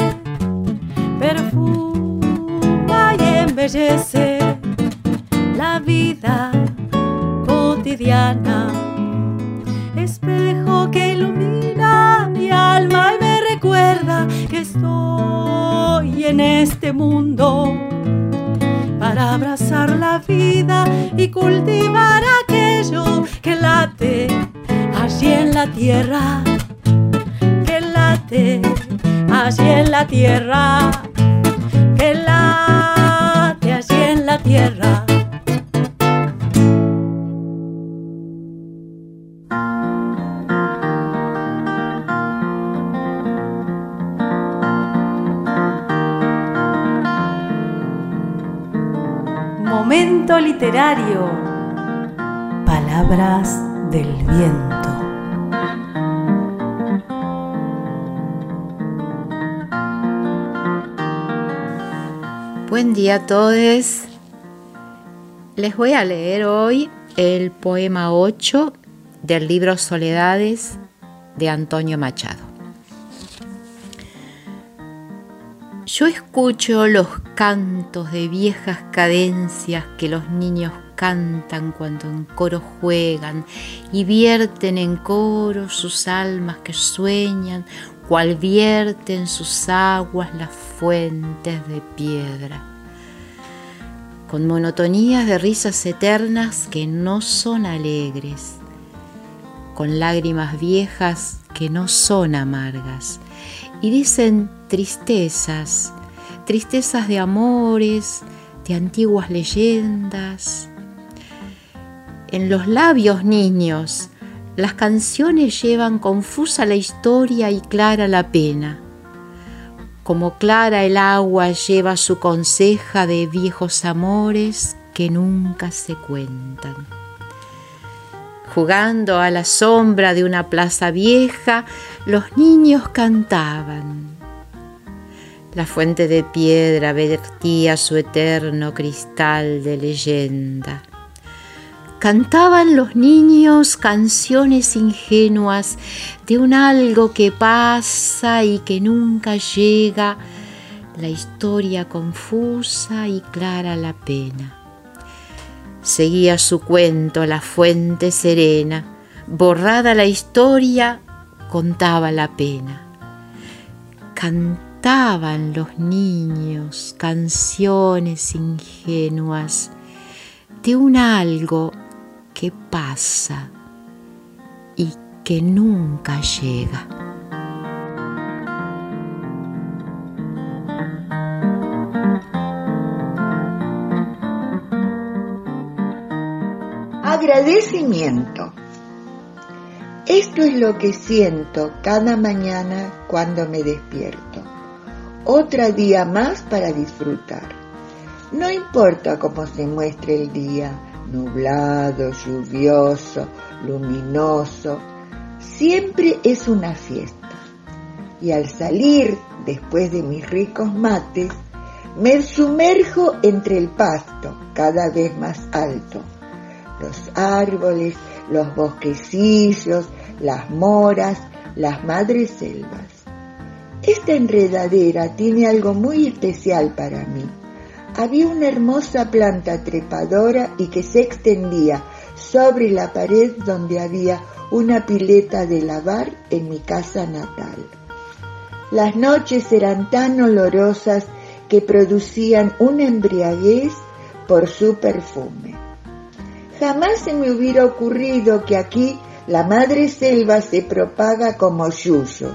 perfuma y embellece la vida cotidiana, espejo que ilumina mi alma y me recuerda que estoy en este mundo para abrazar la vida y cultivar aquello que late allí en la tierra, que late allí en la tierra, que late allí en la tierra. Momento literario. Palabras del viento. Buen día a todos. Les voy a leer hoy el poema ocho del libro Soledades de Antonio Machado. Yo escucho los cantos de viejas cadencias que los niños cantan cuando en coro juegan y vierten en coro sus almas que sueñan, cual vierten sus aguas las fuentes de piedra, con monotonías de risas eternas que no son alegres, con lágrimas viejas que no son amargas y dicen tristezas, tristezas de amores, de antiguas leyendas. En los labios niños, las canciones llevan confusa la historia y clara la pena. Como clara el agua lleva su conseja de viejos amores que nunca se cuentan. Jugando a la sombra de una plaza vieja, los niños cantaban. La fuente de piedra vertía su eterno cristal de leyenda. Cantaban los niños canciones ingenuas de un algo que pasa y que nunca llega, la historia confusa y clara la pena. Seguía su cuento la fuente serena, borrada la historia, contaba la pena. Cantaban los niños canciones ingenuas de un algo que pasa y que nunca llega. Agradecimiento. Esto es lo que siento cada mañana cuando me despierto. Otro día más para disfrutar. No importa cómo se muestre el día, nublado, lluvioso, luminoso, siempre es una fiesta. Y al salir, después de mis ricos mates, me sumerjo entre el pasto, cada vez más alto. Los árboles, los bosquecillos, las moras, las madreselvas. Esta enredadera tiene algo muy especial para mí. Había una hermosa planta trepadora y que se extendía sobre la pared donde había una pileta de lavar en mi casa natal. Las noches eran tan olorosas que producían una embriaguez por su perfume. Jamás se me hubiera ocurrido que aquí la madreselva se propaga como yuyos.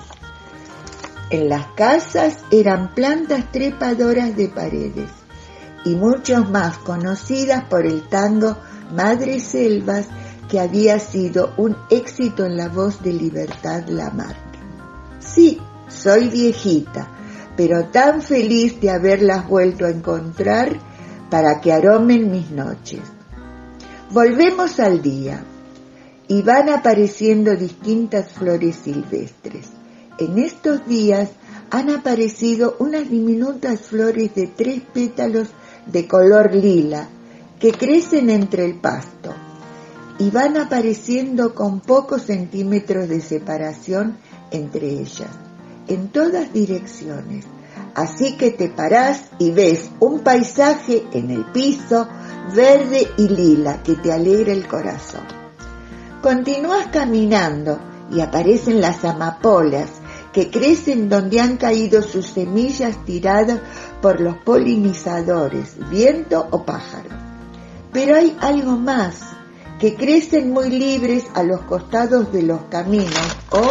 En las casas eran plantas trepadoras de paredes y muchos más conocidas por el tango Madreselvas, que había sido un éxito en la voz de Libertad Lamarque. Sí, soy viejita, pero tan feliz de haberlas vuelto a encontrar para que aromen mis noches. Volvemos al día y van apareciendo distintas flores silvestres. En estos días han aparecido unas diminutas flores de tres pétalos de color lila que crecen entre el pasto y van apareciendo con pocos centímetros de separación entre ellas, en todas direcciones. Así que te parás y ves un paisaje en el piso verde y lila que te alegra el corazón. Continúas caminando y aparecen las amapolas que crecen donde han caído sus semillas tiradas por los polinizadores, viento o pájaros. Pero hay algo más, que crecen muy libres a los costados de los caminos o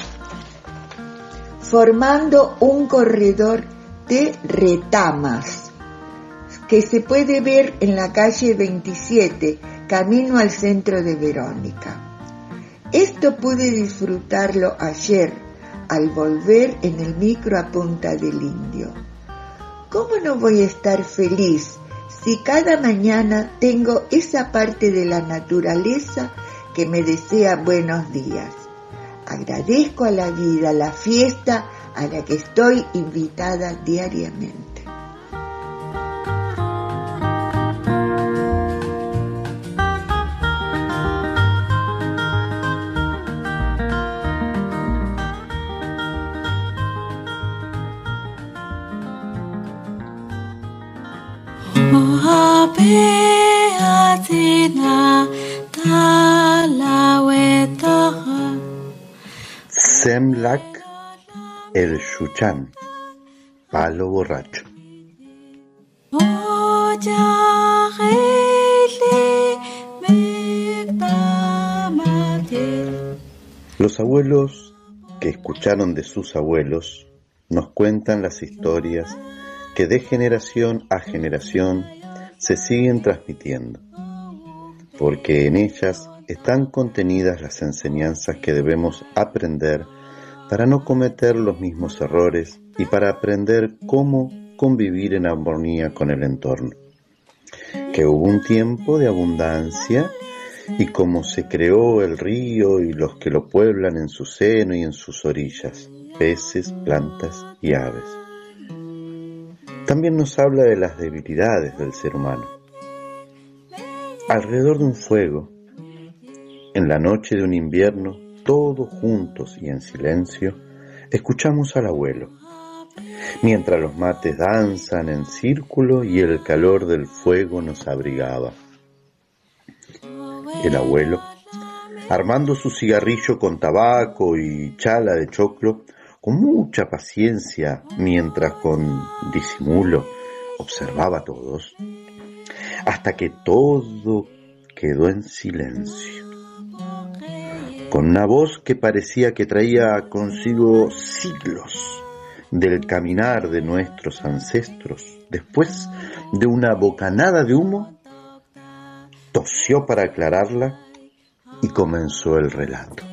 formando un corredor de retamas que se puede ver en la calle veintisiete, camino al centro de Verónica. Esto pude disfrutarlo ayer al volver en el micro a Punta del Indio. ¿Cómo no voy a estar feliz si cada mañana tengo esa parte de la naturaleza que me desea buenos días? Agradezco a la vida, a la fiesta a la que estoy invitada diariamente. Semlak el Shuchan, palo borracho. Los abuelos que escucharon de sus abuelos nos cuentan las historias que de generación a generación se siguen transmitiendo, porque en ellas están contenidas las enseñanzas que debemos aprender para no cometer los mismos errores y para aprender cómo convivir en armonía con el entorno. Que hubo un tiempo de abundancia y cómo se creó el río y los que lo pueblan en su seno y en sus orillas, peces, plantas y aves. También nos habla de las debilidades del ser humano. Alrededor de un fuego, en la noche de un invierno, todos juntos y en silencio, escuchamos al abuelo, mientras los mates danzan en círculo y el calor del fuego nos abrigaba. El abuelo, armando su cigarrillo con tabaco y chala de choclo, con mucha paciencia, mientras con disimulo observaba a todos, hasta que todo quedó en silencio. Con una voz que parecía que traía consigo siglos del caminar de nuestros ancestros, después de una bocanada de humo, tosió para aclararla y comenzó el relato.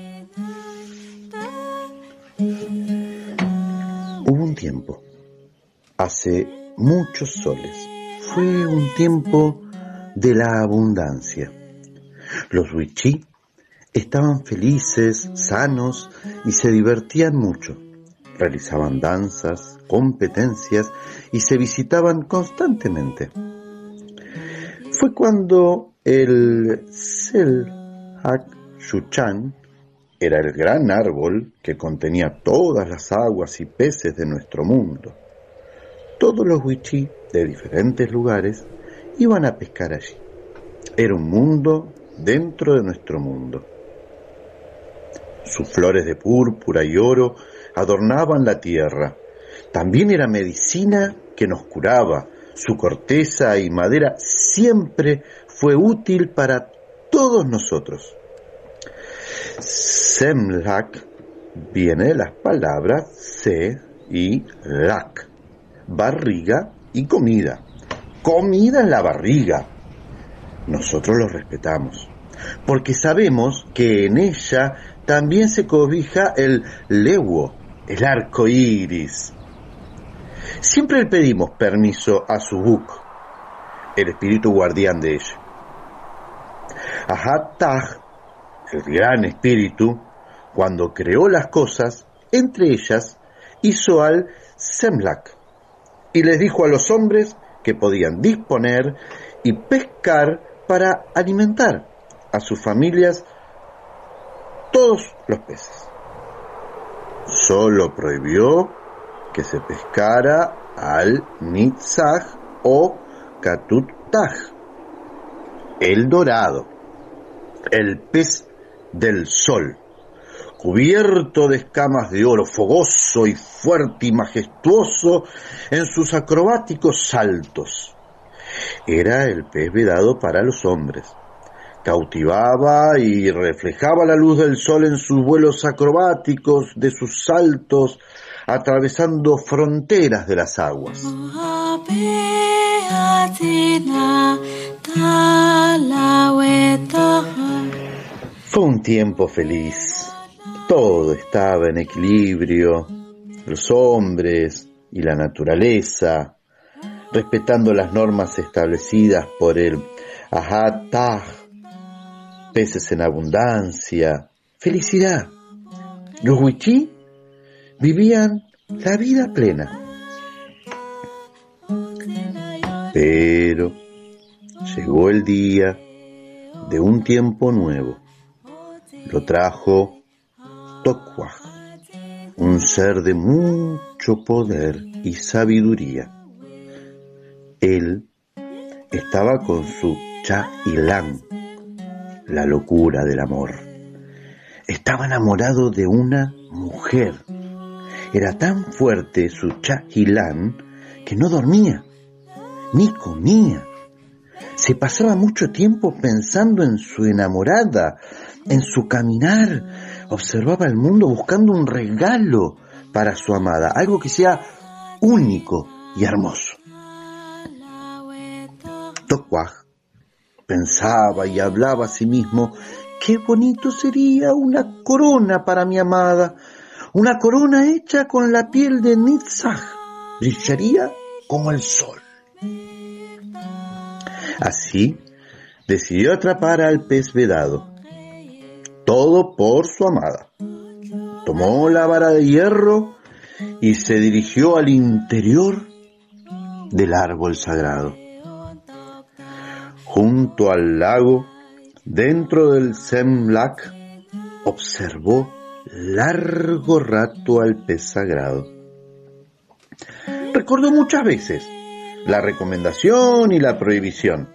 Hubo un tiempo, hace muchos soles, fue un tiempo de la abundancia. Los wichí estaban felices, sanos y se divertían mucho. Realizaban danzas, competencias y se visitaban constantemente. Fue cuando el Selhak Shuchan era el gran árbol que contenía todas las aguas y peces de nuestro mundo. Todos los wichí de diferentes lugares iban a pescar allí. Era un mundo dentro de nuestro mundo. Sus flores de púrpura y oro adornaban la tierra. También era medicina que nos curaba. Su corteza y madera siempre fue útil para todos nosotros. Semlak viene de las palabras se y lak, barriga y comida. Comida en la barriga. Nosotros lo respetamos, porque sabemos que en ella también se cobija el lewo, el arco iris. Siempre le pedimos permiso a Subuk, el espíritu guardián de ella. Ahat-Taj, el gran espíritu, cuando creó las cosas, entre ellas hizo al Semlak y les dijo a los hombres que podían disponer y pescar para alimentar a sus familias todos los peces. Solo prohibió que se pescara al Nitzaj o Katut-Taj, el dorado, el pez del sol, cubierto de escamas de oro, fogoso y fuerte y majestuoso en sus acrobáticos saltos. Era el pez vedado para los hombres. Cautivaba y reflejaba la luz del sol en sus vuelos acrobáticos, de sus saltos, atravesando fronteras de las aguas. Fue un tiempo feliz. Todo estaba en equilibrio. Los hombres y la naturaleza, respetando las normas establecidas por el Ahat-Taj, peces en abundancia, felicidad. Los wichí vivían la vida plena. Pero llegó el día de un tiempo nuevo. Lo trajo Tokwaj, un ser de mucho poder y sabiduría. Él estaba con su Cha-Ilán, la locura del amor. Estaba enamorado de una mujer. Era tan fuerte su Cha-Ilán que no dormía, ni comía. se pasaba mucho tiempo pensando en su enamorada, en su caminar. Observaba el mundo buscando un regalo para su amada, algo que sea único y hermoso. Tokwaj pensaba y hablaba a sí mismo: qué bonito sería una corona para mi amada, una corona hecha con la piel de Nitzaj, brillaría como el sol. Así decidió atrapar al pez vedado, todo por su amada. Tomó la vara de hierro y se dirigió al interior del árbol sagrado. Junto al lago, dentro del Semlak, observó largo rato al pez sagrado. Recordó muchas veces la recomendación y la prohibición,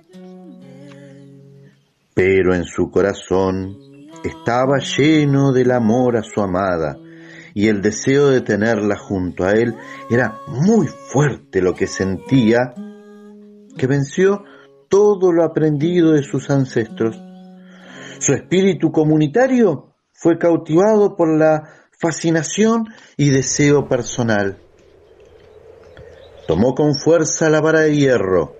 pero en su corazón estaba lleno del amor a su amada, y el deseo de tenerla junto a él era muy fuerte lo que sentía, que venció todo lo aprendido de sus ancestros. Su espíritu comunitario fue cautivado por la fascinación y deseo personal. Tomó con fuerza la vara de hierro,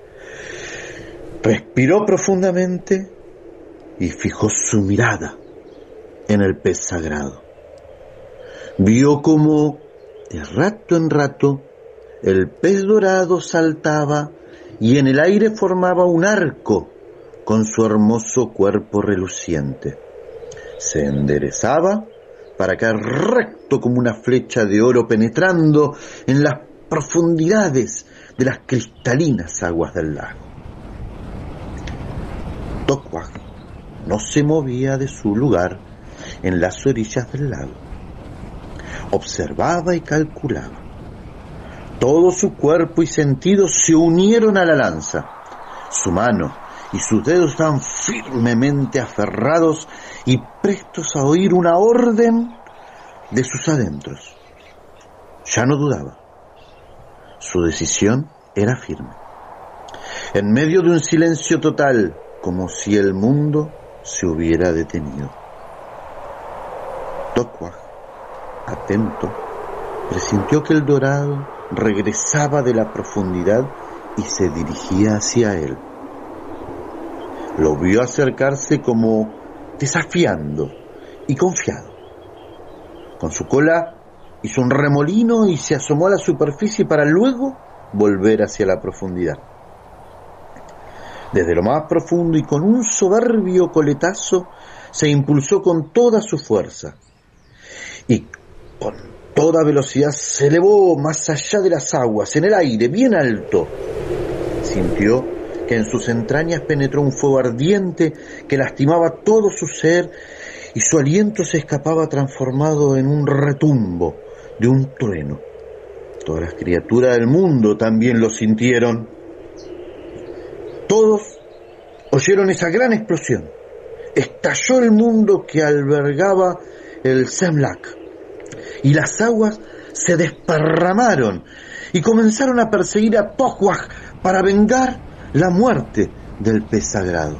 respiró profundamente y fijó su mirada en el pez sagrado. Vio cómo, de rato en rato, el pez dorado saltaba y en el aire formaba un arco con su hermoso cuerpo reluciente. Se enderezaba para caer recto como una flecha de oro, penetrando en las profundidades de las cristalinas aguas del lago. Tokwaj no se movía de su lugar en las orillas del lago. Observaba y calculaba. Todo su cuerpo y sentidos se unieron a la lanza. Su mano y sus dedos estaban firmemente aferrados y prestos a oír una orden de sus adentros. Ya no dudaba. Su decisión era firme. En medio de un silencio total, como si el mundo se hubiera detenido. Tokwaj, atento, presintió que el dorado regresaba de la profundidad y se dirigía hacia él. Lo vio acercarse como desafiando y confiado. Con su cola hizo un remolino y se asomó a la superficie para luego volver hacia la profundidad. Desde lo más profundo y con un soberbio coletazo se impulsó con toda su fuerza y con toda velocidad se elevó más allá de las aguas, en el aire, bien alto. Sintió que en sus entrañas penetró un fuego ardiente que lastimaba todo su ser y su aliento se escapaba transformado en un retumbo de un trueno. Todas las criaturas del mundo también lo sintieron. Todos oyeron esa gran explosión. Estalló el mundo que albergaba el Semlak y las aguas se desparramaron y comenzaron a perseguir a Tokwaj para vengar la muerte del pez sagrado.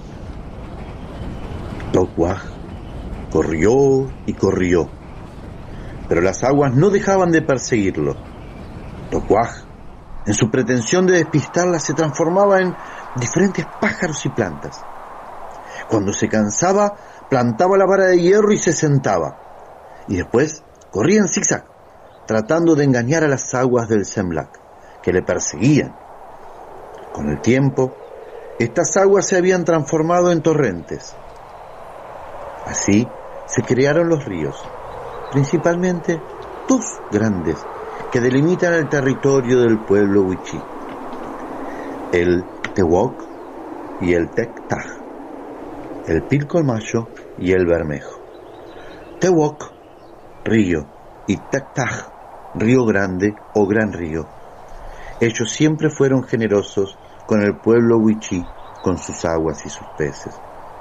Tokwaj corrió y corrió, pero las aguas no dejaban de perseguirlo. Tokwaj, en su pretensión de despistarla, se transformaba en diferentes pájaros y plantas. Cuando se cansaba, plantaba la vara de hierro y se sentaba, y después corría en zigzag, tratando de engañar a las aguas del Semlak, que le perseguían. Con el tiempo, estas aguas se habían transformado en torrentes. Así se crearon los ríos, principalmente dos grandes que delimitan el territorio del pueblo wichí: el Tewok y el Tek-Taj, el Pilcomayo y el Bermejo. Tewok, río, y Tek-Taj, río grande o gran río. Ellos siempre fueron generosos con el pueblo wichí, con sus aguas y sus peces.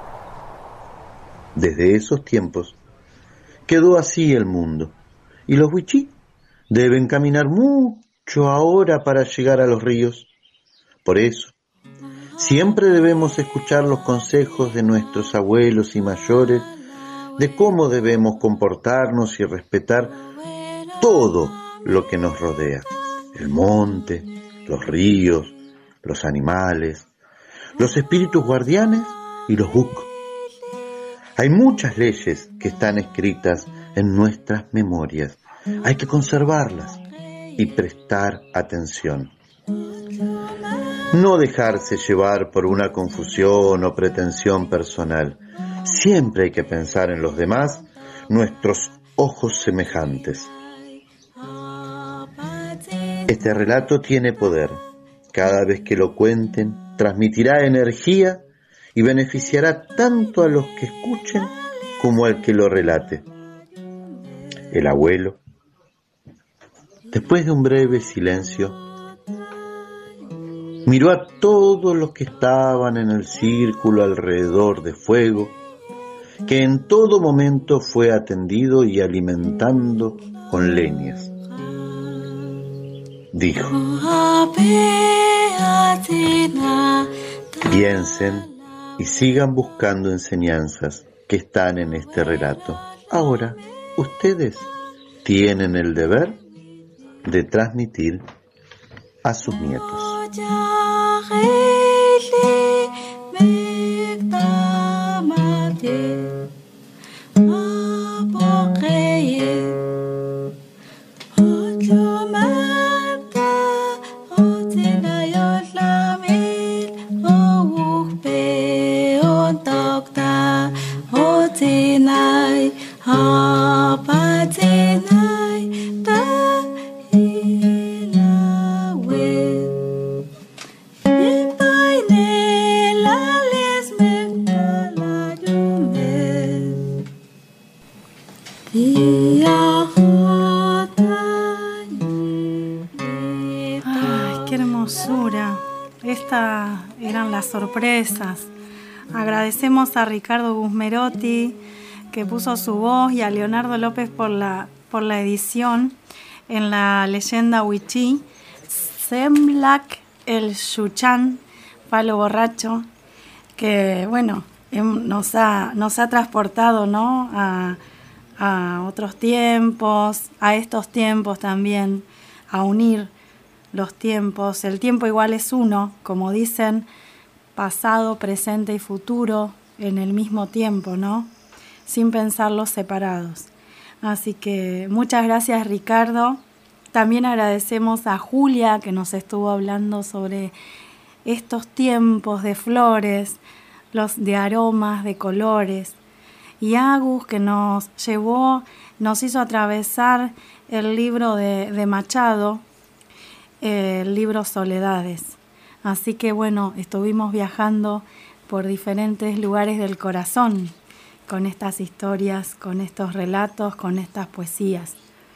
Desde esos tiempos quedó así el mundo, y los wichí deben caminar mucho ahora para llegar a los ríos. Por eso, Siempre debemos escuchar los consejos de nuestros abuelos y mayores de cómo debemos comportarnos y respetar todo lo que nos rodea. El monte, los ríos, los animales, los espíritus guardianes y los buk. Hay muchas leyes que están escritas en nuestras memorias. Hay que conservarlas y prestar atención. No dejarse llevar por una confusión o pretensión personal. Siempre hay que pensar en los demás, nuestros ojos semejantes. Este relato tiene poder. Cada vez que lo cuenten, transmitirá energía y beneficiará tanto a los que escuchen como al que lo relate. El abuelo, después de un breve silencio, miró a todos los que estaban en el círculo alrededor de fuego, que en todo momento fue atendido y alimentando con leñas. Dijo: piensen y sigan buscando enseñanzas que están en este relato. Ahora, ustedes tienen el deber de transmitir a sus nietos. Sorpresas. Agradecemos a Ricardo Gusmerotti, que puso su voz, y a Leonardo López por la, por la edición en la leyenda wichí. Semlak el Xuchan, palo borracho, que bueno, nos ha, nos ha transportado, ¿no?, a, a otros tiempos, a estos tiempos también, a unir los tiempos. El tiempo igual es uno, como dicen, pasado, presente y futuro en el mismo tiempo, ¿no?, sin pensarlos separados. Así que muchas gracias, Ricardo. También agradecemos a Julia, que nos estuvo hablando sobre estos tiempos de flores, los de aromas, de colores. Y Agus, que nos llevó, nos hizo atravesar el libro de, de Machado, eh, el libro Soledades. Así que bueno, estuvimos viajando por diferentes lugares del corazón con estas historias, con estos relatos, con estas poesías.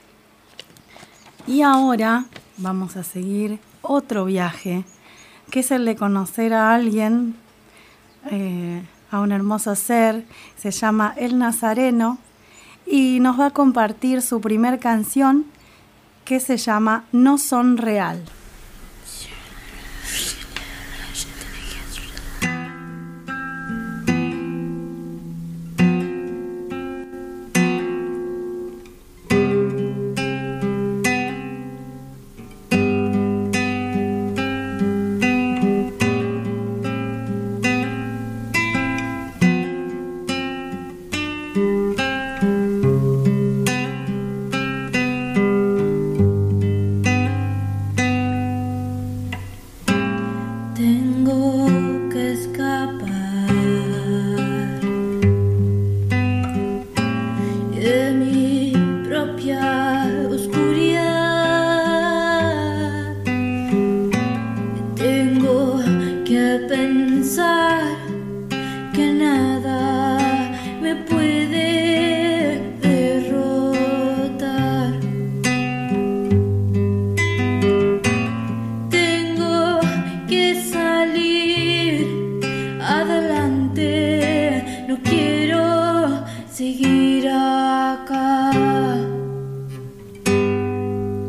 Y ahora vamos a seguir otro viaje, que es el de conocer a alguien, eh, a un hermoso ser. Se llama El Nazareno y nos va a compartir su primer canción, que se llama No Son Real.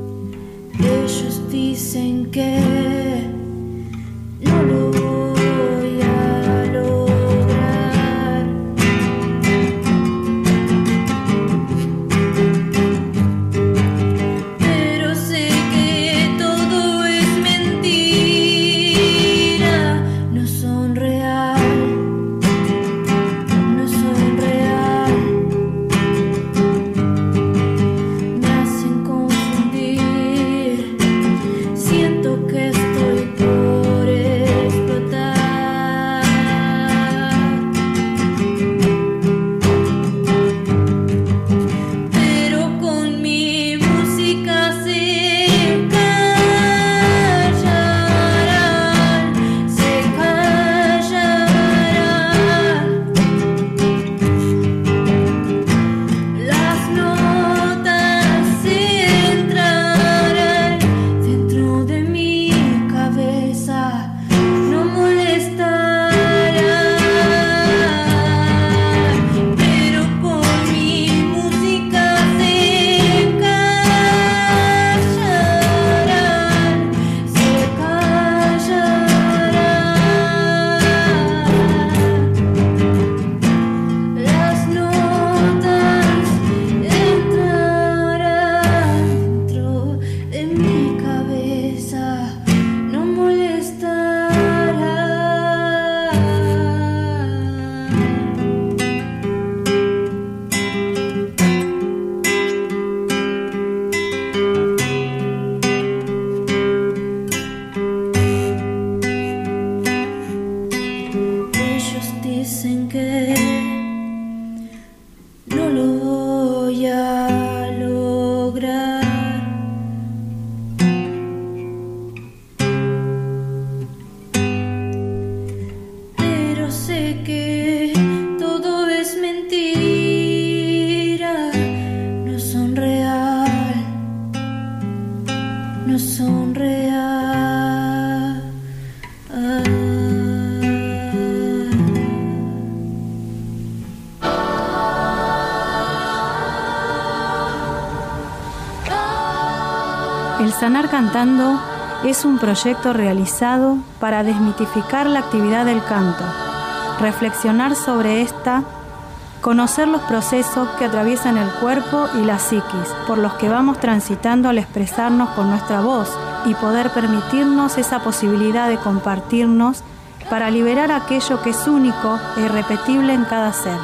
Ellos dicen que no lo Sanar Cantando es un proyecto realizado para desmitificar la actividad del canto, reflexionar sobre esta, conocer los procesos que atraviesan el cuerpo y la psiquis, por los que vamos transitando al expresarnos con nuestra voz y poder permitirnos esa posibilidad de compartirnos para liberar aquello que es único e irrepetible en cada ser.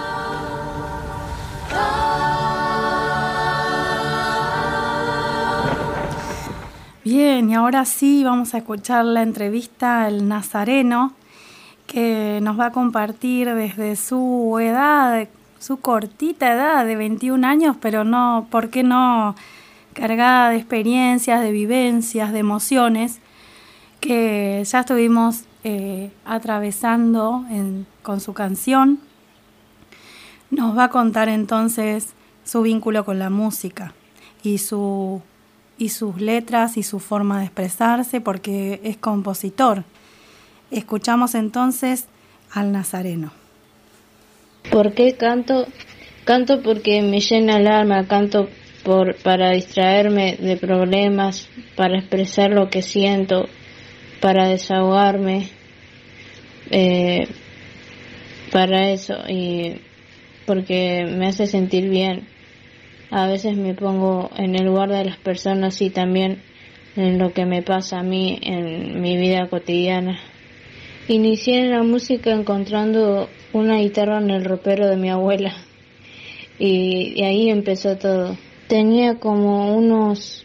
Bien, y ahora sí vamos a escuchar la entrevista al nazareno, que nos va a compartir desde su edad, su cortita edad de veintiún años, pero no, ¿por qué no?, cargada de experiencias, de vivencias, de emociones, que ya estuvimos eh, atravesando en, con su canción. Nos va a contar entonces su vínculo con la música y su y sus letras y su forma de expresarse, porque es compositor. Escuchamos entonces al nazareno. ¿Por qué canto? Canto porque me llena el alma, canto por, para distraerme de problemas, para expresar lo que siento, para desahogarme, eh, para eso, y porque me hace sentir bien. A veces me pongo en el lugar de las personas y también en lo que me pasa a mí en mi vida cotidiana. Inicié en la música encontrando una guitarra en el ropero de mi abuela y, y ahí empezó todo. Tenía como unos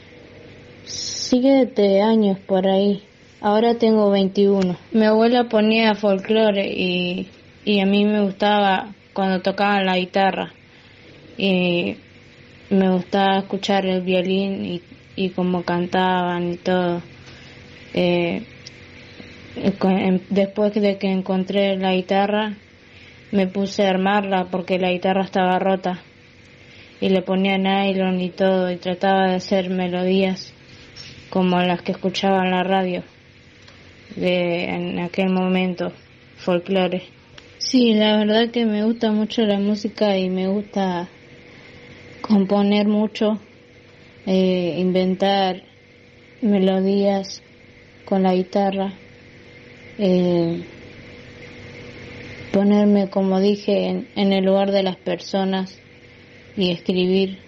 siete años por ahí, ahora tengo veintiuno. Mi abuela ponía folclore y, y a mí me gustaba cuando tocaban la guitarra. Y me gustaba escuchar el violín y, y cómo cantaban y todo. Eh, después de que encontré la guitarra, me puse a armarla porque la guitarra estaba rota. Y le ponía nylon y todo y trataba de hacer melodías como las que escuchaba en la radio de en aquel momento, folclore. Sí, la verdad que me gusta mucho la música y me gusta componer mucho, eh, inventar melodías con la guitarra, eh, ponerme, como dije, en, en el lugar de las personas y escribir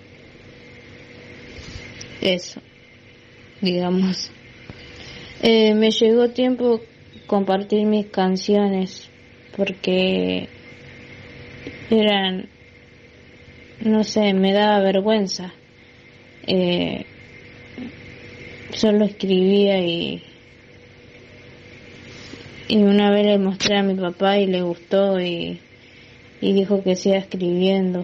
eso, digamos. Eh, me llegó tiempo compartir mis canciones porque eran, no sé, me daba vergüenza. Eh, solo escribía y y una vez le mostré a mi papá y le gustó y, y dijo que siga escribiendo,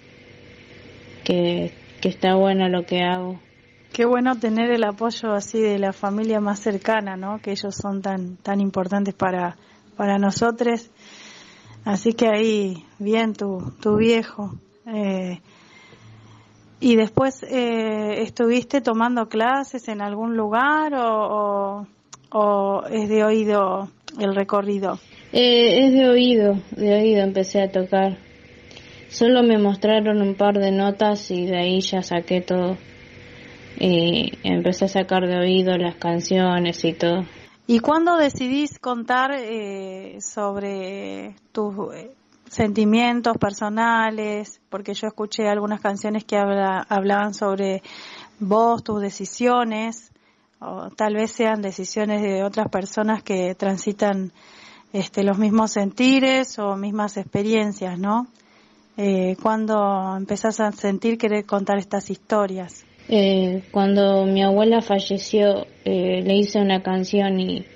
que, que está bueno lo que hago. Qué bueno tener el apoyo así de la familia más cercana, ¿no? Que ellos son tan tan importantes para para nosotros. Así que ahí, bien tu, tu viejo. Eh, ¿Y después eh, estuviste tomando clases en algún lugar o, o, o es de oído el recorrido? Eh, es de oído, de oído empecé a tocar. Solo me mostraron un par de notas y de ahí ya saqué todo. Y empecé a sacar de oído las canciones y todo. ¿Y cuándo decidís contar eh, sobre tus eh, sentimientos personales? Porque yo escuché algunas canciones que habla, hablaban sobre vos, tus decisiones, o tal vez sean decisiones de otras personas que transitan este, los mismos sentires o mismas experiencias, ¿no? Eh, ¿Cuándo empezás a sentir querer contar estas historias? Eh, cuando mi abuela falleció, eh, le hice una canción y,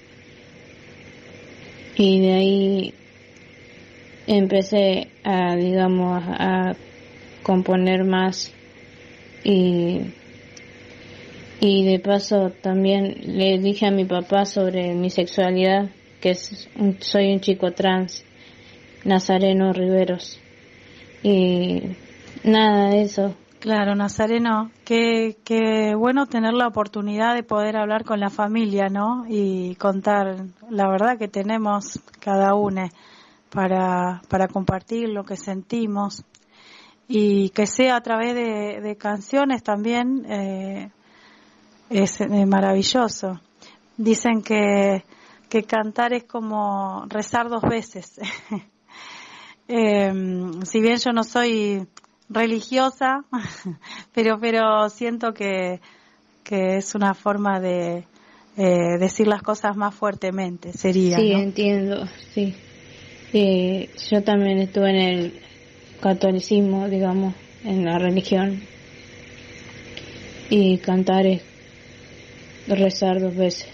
y de ahí empecé a, digamos, a componer más y, y de paso también le dije a mi papá sobre mi sexualidad, que es un, soy un chico trans, Nazareno Riveros, y nada de eso. Claro, Nazareno, qué, qué bueno tener la oportunidad de poder hablar con la familia, ¿no? Y contar la verdad que tenemos cada uno para, para compartir lo que sentimos y que sea a través de, de canciones también, eh, es eh, maravilloso. Dicen que, que cantar es como rezar dos veces. eh, si bien yo no soy religiosa, pero pero siento que, que es una forma de eh, decir las cosas más fuertemente, sería. Sí, ¿no? entiendo, sí. Eh, yo también estuve en el catolicismo, digamos, en la religión, y cantar es rezar dos veces.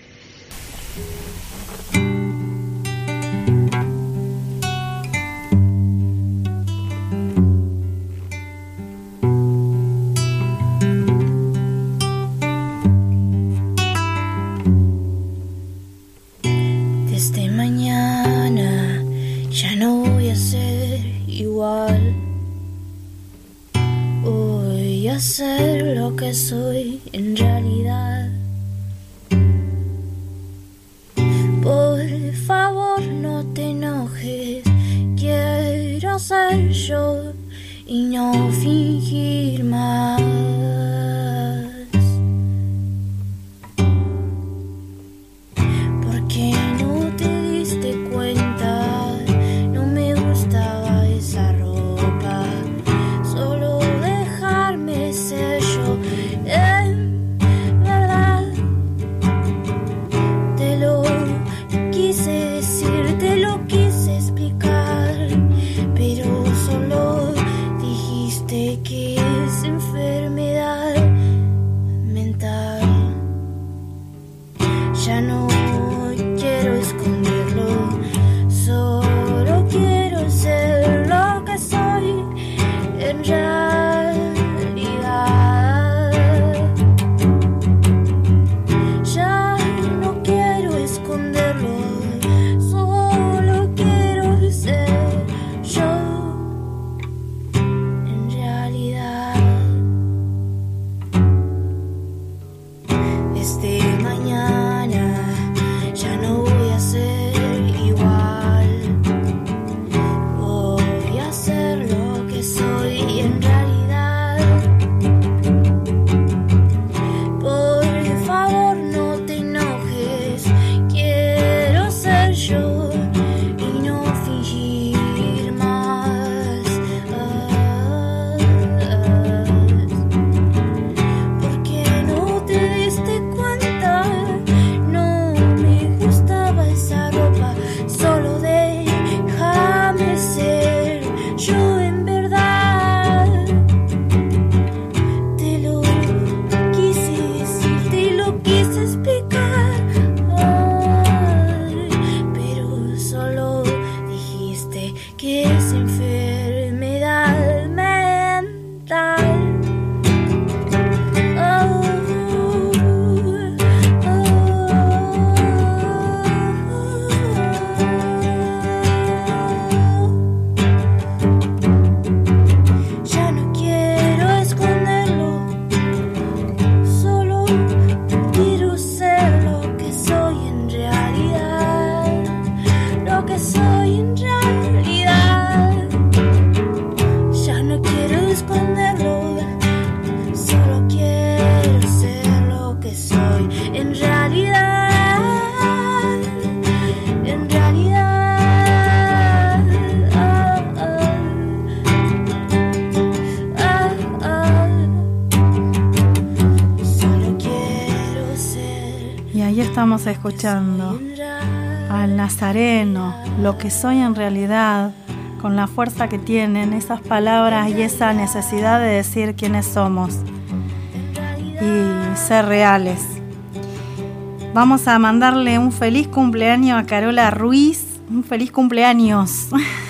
Desde mañana ya no voy a ser igual. Voy a ser lo que soy en realidad. Por favor no te enojes, quiero ser yo y no fingir más. Porque no te diste cuenta, no me gustaba esa ropa, solo dejarme ser yo. En verdad te lo quise decir, te lo quise explicar, pero solo dijiste que es enfermedad mental. Ya no quiero esconderlo, solo quiero ser lo que soy en realidad. Ya no quiero esconderlo, solo quiero ser yo en realidad. Desde mañana ya no voy a ser igual. Voy a ser lo que soy en realidad. Por favor no te enojes, quiero ser yo y no fingir más. Ah, ah. Porque no te diste cuenta, no me gustaba esa ropa, solo déjame ser yo en verdad. Te lo quise decir, te lo quise explicar, ay, pero solo dijiste que es enfermedad mental. Ya no quiero esconderlo, solo quiero ser lo que soy en realidad, lo que soy en realidad. Ya no quiero esconderlo, solo quiero ser lo que soy en realidad, en realidad. Ah, ah. Ah, ah. Solo quiero ser Y ahí estamos escuchando al Nazareno, lo que soy en realidad, con la fuerza que tienen esas palabras y esa necesidad de decir quiénes somos y ser reales. Vamos a mandarle un feliz cumpleaños a Carola Ruiz, un feliz cumpleaños,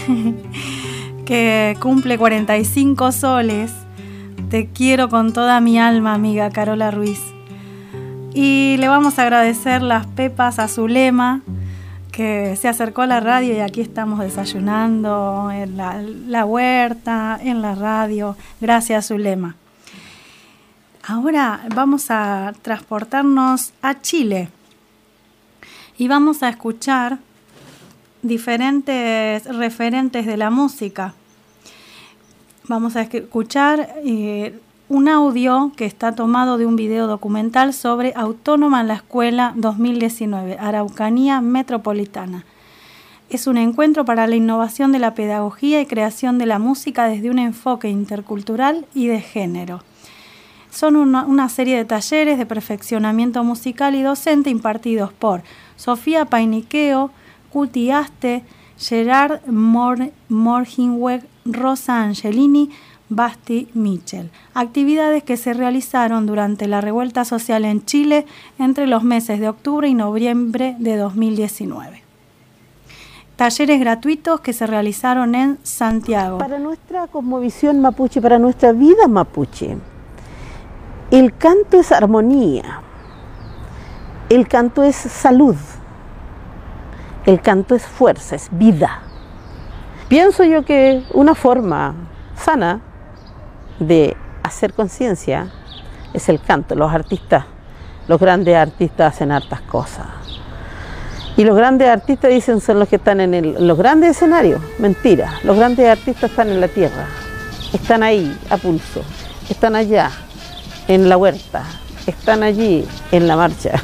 que cumple cuarenta y cinco soles. Te quiero con toda mi alma, amiga Carola Ruiz. Y le vamos a agradecer las pepas a Zulema, que se acercó a la radio y aquí estamos desayunando en la, la huerta, en la radio. Gracias, Zulema. Ahora vamos a transportarnos a Chile y vamos a escuchar diferentes referentes de la música. Vamos a escuchar eh, un audio que está tomado de un video documental sobre Autónoma en la Escuela dos mil diecinueve, Araucanía Metropolitana. Es un encuentro para la innovación de la pedagogía y creación de la música desde un enfoque intercultural y de género. Son una, una serie de talleres de perfeccionamiento musical y docente impartidos por Sofía Painiqueo, Cuti Aste, Gerard Mor Morgenweg, Rosa Angelini, Basti Mitchell. Actividades que se realizaron durante la revuelta social en Chile entre los meses de octubre y noviembre de dos mil diecinueve. Talleres gratuitos que se realizaron en Santiago. Para nuestra cosmovisión mapuche, para nuestra vida mapuche, el canto es armonía, el canto es salud, el canto es fuerza, es vida. Pienso yo que una forma sana de hacer conciencia es el canto. Los artistas, los grandes artistas hacen hartas cosas. Y los grandes artistas dicen son los que están en, el, en los grandes escenarios. Mentira, los grandes artistas están en la tierra, están ahí a pulso, están allá en la huerta, están allí en la marcha.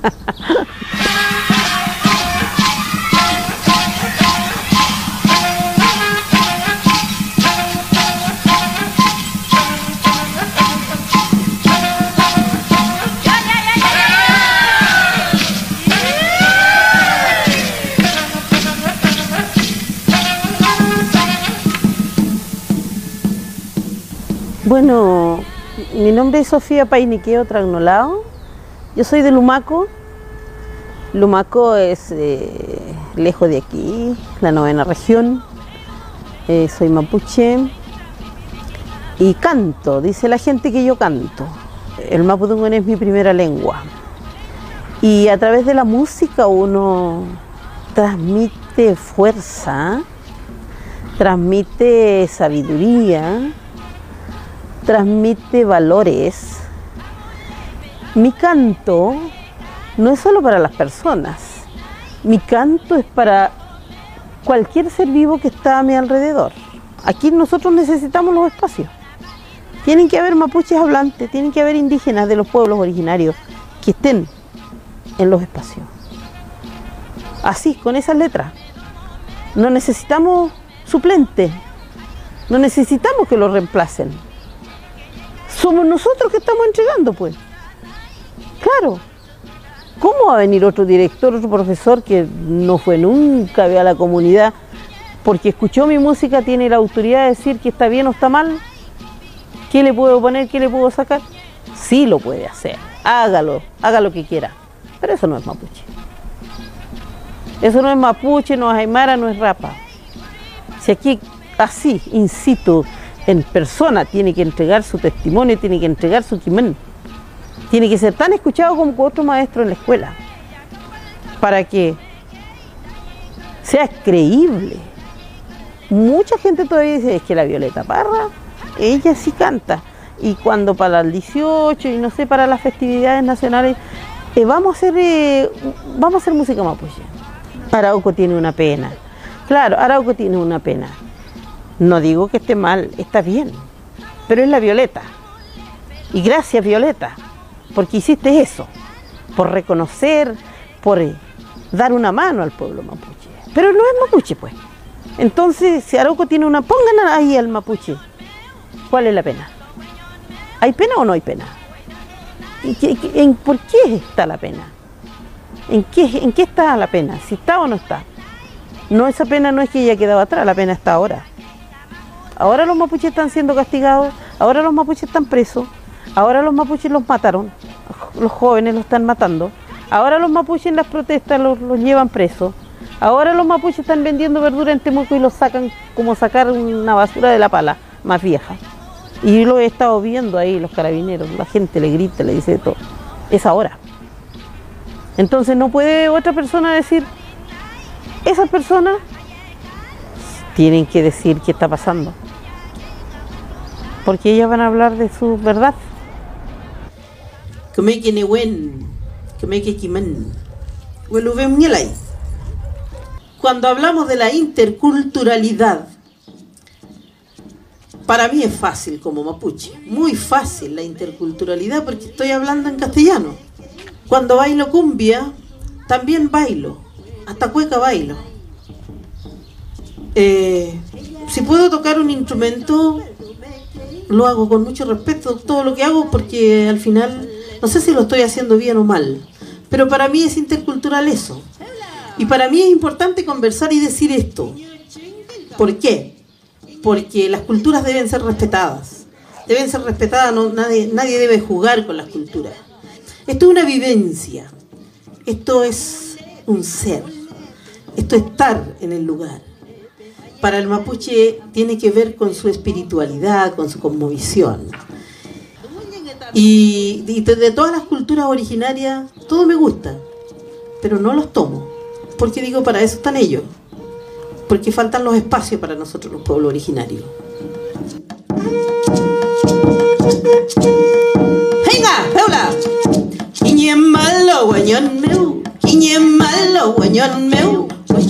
Bueno, mi nombre es Sofía Painiqueo Tragnolao, yo soy de Lumaco. Lumaco es eh, lejos de aquí, la novena región, eh, soy mapuche y canto, dice la gente que yo canto. El mapudungun es mi primera lengua y a través de la música uno transmite fuerza, transmite sabiduría, transmite valores. Mi canto no es solo para las personas, mi canto es para cualquier ser vivo que está a mi alrededor. Aquí nosotros necesitamos los espacios. Tienen que haber mapuches hablantes, tienen que haber indígenas de los pueblos originarios que estén en los espacios. Así, con esas letras. No necesitamos suplentes, no necesitamos que los reemplacen. Somos nosotros que estamos entregando, pues. Claro. ¿Cómo va a venir otro director, otro profesor que no fue nunca a la comunidad porque escuchó mi música, tiene la autoridad de decir que está bien o está mal? ¿Qué le puedo poner, qué le puedo sacar? Sí lo puede hacer. Hágalo, haga lo que quiera. Pero eso no es mapuche. Eso no es mapuche, no es aymara, no es rapa. Si aquí, así, in situ, en persona, tiene que entregar su testimonio, tiene que entregar su quimén. Tiene que ser tan escuchado como otro maestro en la escuela, para que sea creíble. Mucha gente todavía dice, es que la Violeta Parra, ella sí canta. Y cuando para el dieciocho y no sé, para las festividades nacionales, eh, vamos, a hacer, eh, vamos a hacer música mapuche. Arauco tiene una pena. Claro, Arauco tiene una pena. No digo que esté mal, está bien, pero es la Violeta. Y gracias, Violeta, porque hiciste eso, por reconocer, por eh, dar una mano al pueblo mapuche. Pero no es mapuche, pues. Entonces, si Arauco tiene una, pongan ahí al mapuche. ¿Cuál es la pena? ¿Hay pena o no hay pena? ¿En qué, en, ¿Por qué está la pena? ¿En qué, ¿En qué está la pena? ¿Si está o no está? No, esa pena no es que haya quedado atrás, la pena está ahora. Ahora los mapuches están siendo castigados, ahora los mapuches están presos, ahora los mapuches los mataron, los jóvenes los están matando, ahora los mapuches en las protestas los, los llevan presos, ahora los mapuches están vendiendo verdura en Temuco y los sacan como sacar una basura de la pala más vieja. Y yo lo he estado viendo ahí, los carabineros, la gente le grita, le dice de todo. Es ahora. Entonces no puede otra persona decir, esas personas tienen que decir qué está pasando, porque ellas van a hablar de su verdad. Cuando hablamos de la interculturalidad, para mí es fácil como mapuche, muy fácil la interculturalidad porque estoy hablando en castellano. Cuando bailo cumbia, también bailo, hasta cueca bailo. Eh, si puedo tocar un instrumento, lo hago con mucho respeto, todo lo que hago, porque al final, no sé si lo estoy haciendo bien o mal, pero para mí es intercultural eso. Y para mí es importante conversar y decir esto. ¿Por qué? Porque las culturas deben ser respetadas. Deben ser respetadas, no, nadie, nadie debe jugar con las culturas. Esto es una vivencia. Esto es un ser. Esto es estar en el lugar. Para el mapuche tiene que ver con su espiritualidad, con su cosmovisión. Y, y de todas las culturas originarias, todo me gusta, pero no los tomo. Porque digo, para eso están ellos. Porque faltan los espacios para nosotros los pueblos originarios. ¡Venga, hola! ¡Quiñe malo, guañón meu! ¡Quiñe malo, guañón meu!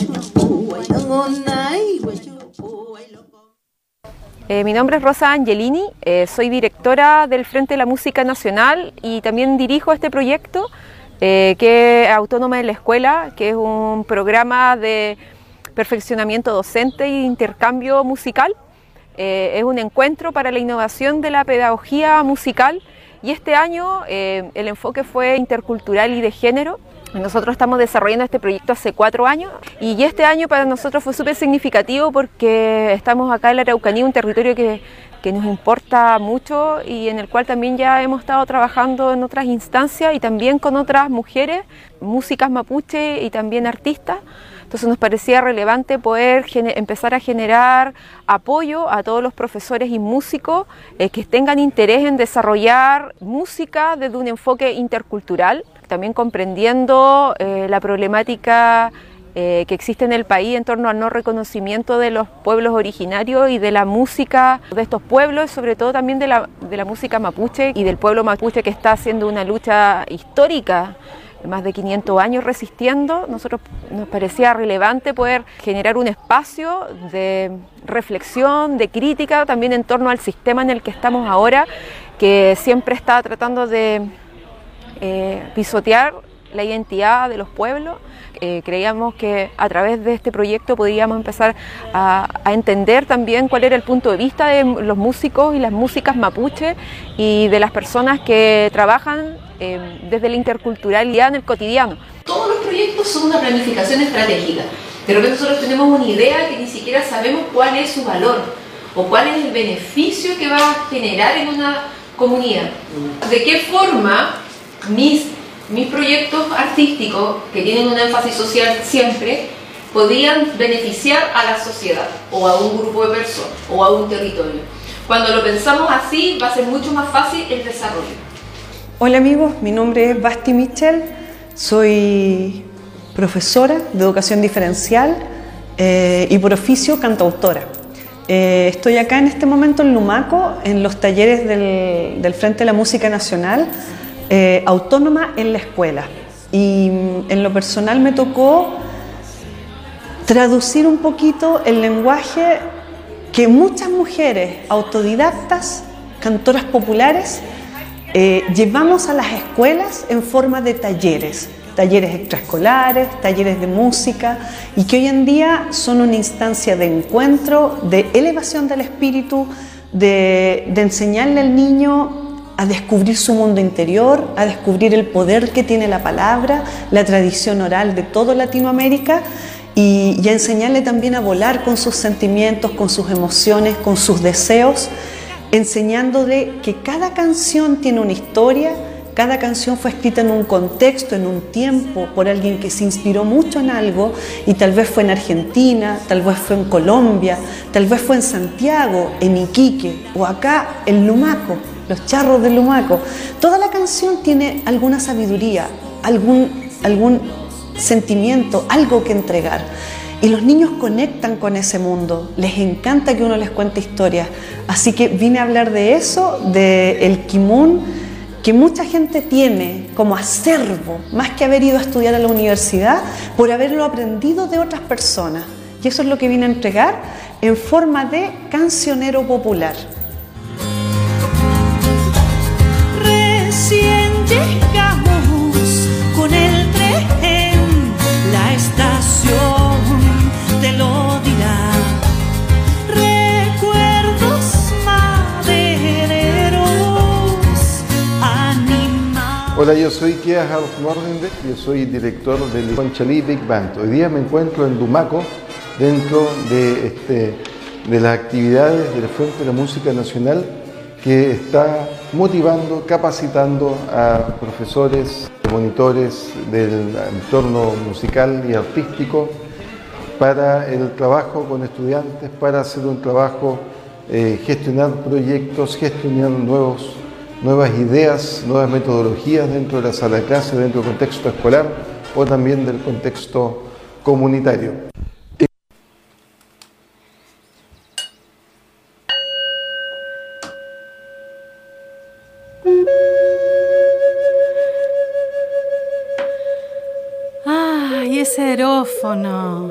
Eh, mi nombre es Rosa Angelini, eh, soy directora del Frente de la Música Nacional y también dirijo este proyecto eh, que es Autónoma en la Escuela, que es un programa de perfeccionamiento docente y intercambio musical. Eh, es un encuentro para la innovación de la pedagogía musical y este año eh, el enfoque fue intercultural y de género. Nosotros estamos desarrollando este proyecto hace cuatro años y este año para nosotros fue súper significativo porque estamos acá en la Araucanía, un territorio que, que nos importa mucho y en el cual también ya hemos estado trabajando en otras instancias y también con otras mujeres, músicas mapuche y también artistas. Entonces nos parecía relevante poder empezar a generar apoyo a todos los profesores y músicos eh, que tengan interés en desarrollar música desde un enfoque intercultural, también comprendiendo eh, la problemática eh, que existe en el país en torno al no reconocimiento de los pueblos originarios y de la música de estos pueblos, sobre todo también de la, de la música mapuche y del pueblo mapuche que está haciendo una lucha histórica más de quinientos años resistiendo. Nosotros nos parecía relevante poder generar un espacio de reflexión, de crítica, también en torno al sistema en el que estamos ahora, que siempre está tratando de eh, pisotear la identidad de los pueblos. Eh, creíamos que a través de este proyecto podríamos empezar a, a entender también cuál era el punto de vista de los músicos y las músicas mapuche y de las personas que trabajan eh, desde la interculturalidad en el cotidiano. Todos los proyectos son una planificación estratégica. De repente nosotros tenemos una idea que ni siquiera sabemos cuál es su valor o cuál es el beneficio que va a generar en una comunidad. ¿De qué forma mis mis proyectos artísticos, que tienen un énfasis social siempre, podían beneficiar a la sociedad o a un grupo de personas o a un territorio? Cuando lo pensamos así va a ser mucho más fácil el desarrollo. Hola amigos, mi nombre es Basti Michel, soy profesora de educación diferencial eh, y por oficio cantautora. Eh, estoy acá en este momento en Lumaco, en los talleres del, del Frente de la Música Nacional, Eh, autónoma en la escuela, y en lo personal me tocó traducir un poquito el lenguaje que muchas mujeres autodidactas, cantoras populares, eh, llevamos a las escuelas en forma de talleres, talleres extraescolares, talleres de música, y que hoy en día son una instancia de encuentro, de elevación del espíritu, de, de enseñarle al niño a descubrir su mundo interior, a descubrir el poder que tiene la palabra, la tradición oral de toda Latinoamérica, y, y a enseñarle también a volar con sus sentimientos, con sus emociones, con sus deseos, enseñándole que cada canción tiene una historia, cada canción fue escrita en un contexto, en un tiempo, por alguien que se inspiró mucho en algo, y tal vez fue en Argentina, tal vez fue en Colombia, tal vez fue en Santiago, en Iquique, o acá en Lumaco, los charros de Lumaco. Toda la canción tiene alguna sabiduría, algún, algún sentimiento, algo que entregar. Y los niños conectan con ese mundo, les encanta que uno les cuente historias. Así que vine a hablar de eso, del Kimun, que mucha gente tiene como acervo, más que haber ido a estudiar a la universidad, por haberlo aprendido de otras personas. Y eso es lo que vine a entregar. en forma de cancionero popular. Recién llegamos con el tren, la estación te lo dirá. Recuerdos madereros, animados. Hola, yo soy Kiah Morgenbeck, yo soy director del Conchalí Big Band. Hoy día me encuentro en Dumaco, dentro de, este, de las actividades del Frente de la Música Nacional, que está motivando, capacitando a profesores, monitores del entorno musical y artístico para el trabajo con estudiantes, para hacer un trabajo, eh, gestionar proyectos, gestionar nuevos, nuevas ideas, nuevas metodologías dentro de la sala de clase, dentro del contexto escolar o también del contexto comunitario. ¡Ay, ese aerófono!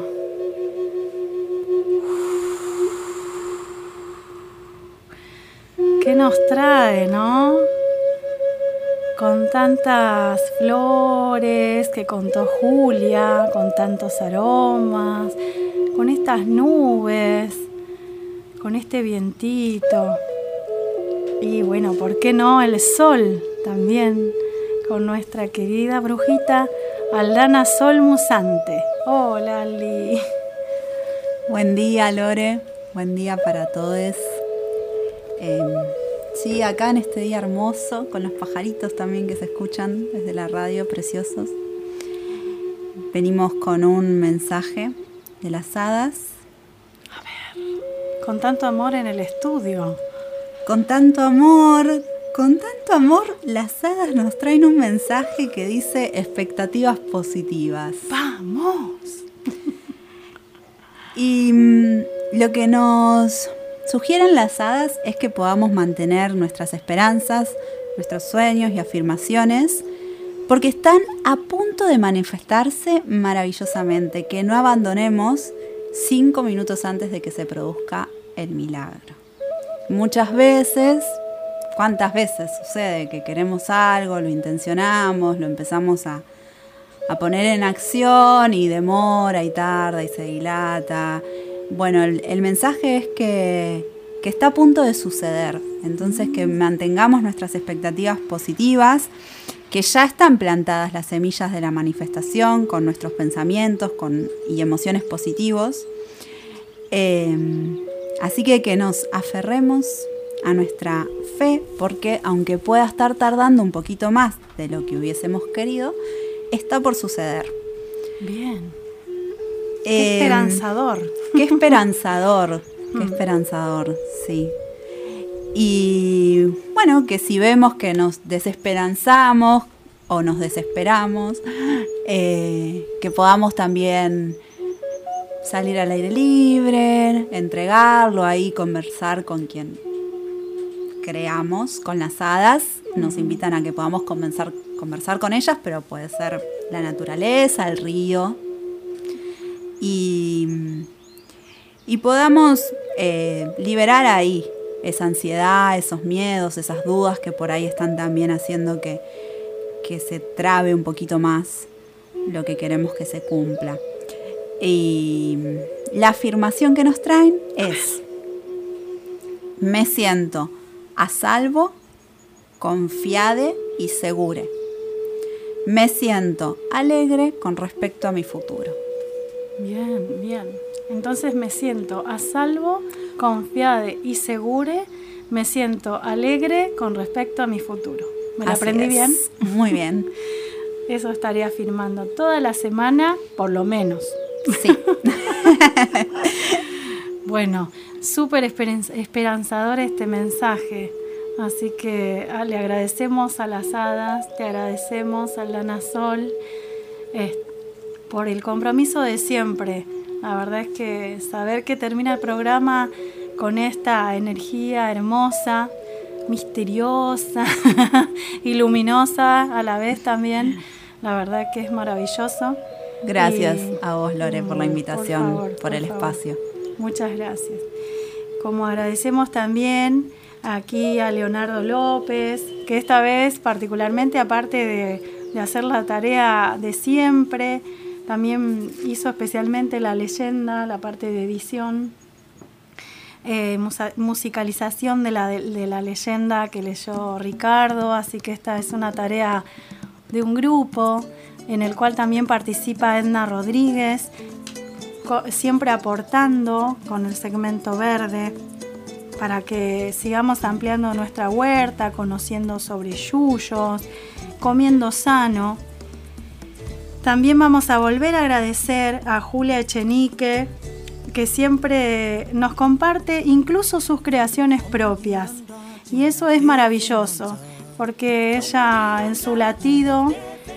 ¿Qué nos trae, no? Con tantas flores que contó Julia, con tantos aromas, con estas nubes, con este vientito. Y bueno, ¿por qué no el sol también? Con nuestra querida brujita Aldana Sol Musante. Hola, Ali. Buen día, Lore. Buen día para todos. Eh, sí, acá en este día hermoso, con los pajaritos también que se escuchan desde la radio, preciosos. Venimos con un mensaje de las hadas. A ver, con tanto amor en el estudio. Con tanto amor, con tanto amor, las hadas nos traen un mensaje que dice expectativas positivas. ¡Vamos! Y mm, lo que nos sugieren las hadas es que podamos mantener nuestras esperanzas, nuestros sueños y afirmaciones, porque están a punto de manifestarse maravillosamente, que no abandonemos cinco minutos antes de que se produzca el milagro. Muchas veces, ¿cuántas veces sucede que queremos algo, lo intencionamos, lo empezamos a, a poner en acción y demora y tarda y se dilata? Bueno, el, el mensaje es que, que está a punto de suceder, entonces que mantengamos nuestras expectativas positivas, que ya están plantadas las semillas de la manifestación con nuestros pensamientos con, y emociones positivos. Eh, así que que nos aferremos a nuestra fe, porque aunque pueda estar tardando un poquito más de lo que hubiésemos querido, está por suceder. Bien. Eh, Qué esperanzador. Qué esperanzador, qué esperanzador, sí. Y bueno, que si vemos que nos desesperanzamos o nos desesperamos, eh, que podamos también salir al aire libre, entregarlo ahí, conversar con quien creamos, con las hadas. Nos invitan a que podamos conversar, conversar con ellas, pero puede ser la naturaleza, el río. Y, y podamos eh, liberar ahí esa ansiedad, esos miedos, esas dudas que por ahí están también haciendo que, que se trabe un poquito más lo que queremos que se cumpla. Y la afirmación que nos traen es: me siento a salvo, confiade y segure. Me siento alegre con respecto a mi futuro. Bien, bien. Entonces me siento a salvo, confiade y segure. Me siento alegre con respecto a mi futuro. ¿Me lo aprendí es. bien? Muy bien. Eso estaría afirmando toda la semana, por lo menos. Sí. Bueno, súper esperanzador este mensaje. Así que ah, le agradecemos a las hadas, te agradecemos a Aldana Sol eh, por el compromiso de siempre. La verdad es que saber que termina el programa con esta energía hermosa, misteriosa y luminosa a la vez también, la verdad que es maravilloso. Gracias y, a vos, Lore, por la invitación, por, favor, por, por el favor. espacio. Muchas gracias. Como agradecemos también aquí a Leonardo López, que esta vez particularmente, aparte de, de hacer la tarea de siempre, también hizo especialmente la leyenda, la parte de edición, eh, musa, musicalización de la, de, de la leyenda que leyó Ricardo, así que esta es una tarea de un grupo en el cual también participa Edna Rodríguez, siempre aportando con el segmento verde para que sigamos ampliando nuestra huerta, conociendo sobre yuyos, comiendo sano. También vamos a volver a agradecer a Julia Echenique, que siempre nos comparte incluso sus creaciones propias. Y eso es maravilloso, porque ella en su latido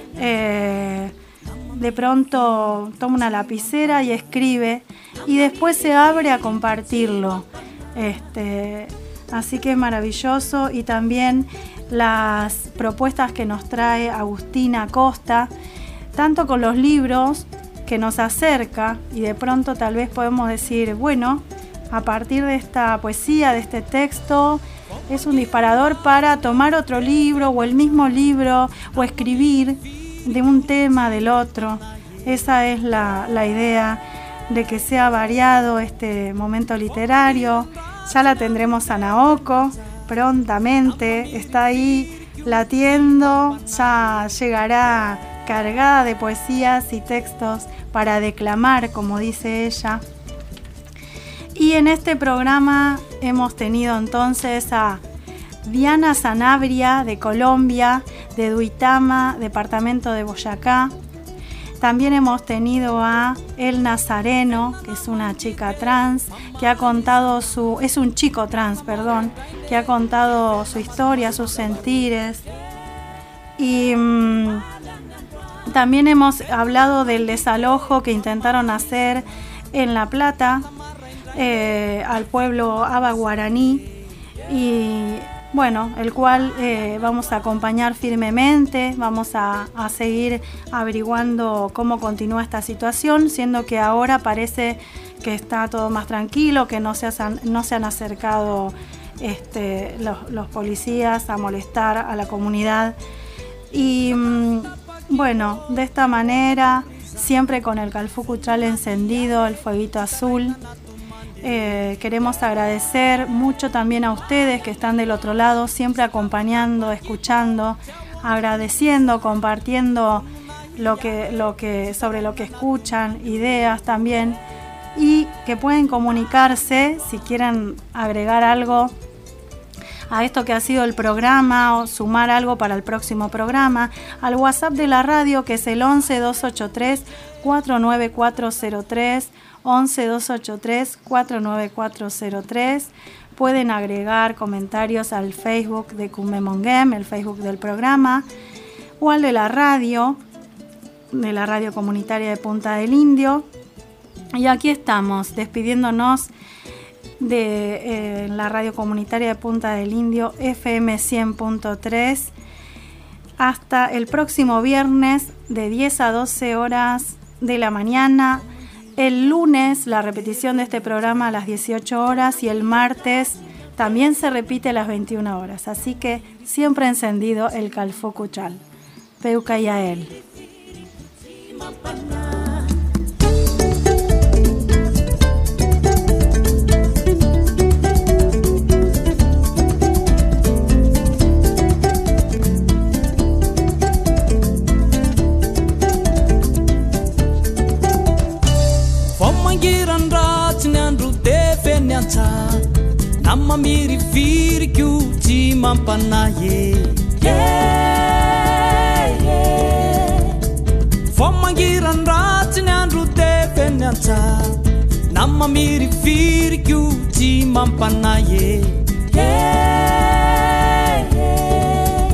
eh, de pronto toma una lapicera y escribe, y después se abre a compartirlo. Este, así que es maravilloso. Y también las propuestas que nos trae Agustina Costa, tanto con los libros que nos acerca, y de pronto tal vez podemos decir, bueno, a partir de esta poesía, de este texto, es un disparador para tomar otro libro o el mismo libro o escribir de un tema del otro. Esa es la, la idea, de que sea variado este momento literario. Ya la tendremos a Naoko prontamente, está ahí latiendo, ya llegará cargada de poesías y textos para declamar, como dice ella. Y en este programa hemos tenido entonces a Diana Sanabria de Colombia, de Duitama, departamento de Boyacá. También hemos tenido a El Nazareno, que es una chica trans, que ha contado su, es un chico trans, perdón, que ha contado su historia, sus sentires. Y mmm, también hemos hablado del desalojo que intentaron hacer en La Plata eh, al pueblo Aba Guaraní, y bueno, el cual eh, vamos a acompañar firmemente, vamos a, a seguir averiguando cómo continúa esta situación, siendo que ahora parece que está todo más tranquilo, que no se, han, no se han acercado este, los, los policías a molestar a la comunidad. Y mmm, bueno, de esta manera, siempre con el calfucuchal encendido, el fueguito azul, eh, queremos agradecer mucho también a ustedes que están del otro lado, siempre acompañando, escuchando, agradeciendo, compartiendo lo que, lo que, sobre lo que escuchan, ideas también, y que pueden comunicarse si quieren agregar algo a esto que ha sido el programa o sumar algo para el próximo programa, al WhatsApp de la radio, que es el once, dos ochenta y tres, cuarenta y nueve cuatrocientos tres, once, dos ochenta y tres, cuarenta y nueve cuatrocientos tres. Pueden agregar comentarios al Facebook de Kumemongem, el Facebook del programa, o al de la radio, de la radio comunitaria de Punta del Indio. Y aquí estamos, despidiéndonos de eh, la radio comunitaria de Punta del Indio, F M cien punto tres, hasta el próximo viernes de diez a doce horas de la mañana, el lunes la repetición de este programa a las dieciocho horas, y el martes también se repite a las veintiuna horas, así que siempre encendido el calfucuchal. Peuca y a él. Nama miri firi kyuchi mampana ye yeah yeah Fomangiran ratni andru defenyancha Nama miri firi kyuchi mampana ye yeah yeah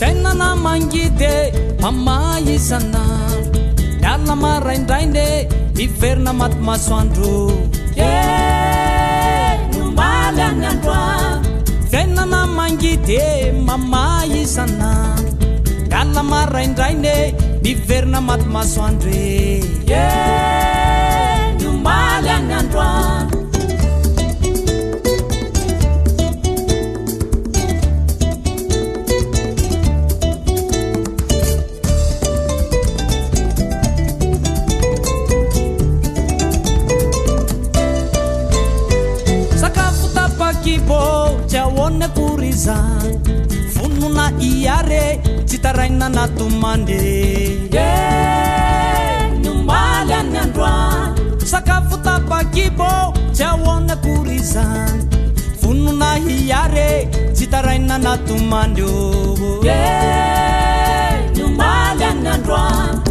Mama yisana Yalla marain rainde miverina maty masoandro nombaly any androany fiainana mangidy mamay isanandro ngala maraindrainy miverina maty masoandro nombaly any androany kibo jaone kurizan fununa iare citaraina natumande nyumbali anyandwa sakafuta pakibo jaone kurizan fununa iare citaraina natumande nyumbali anyandwa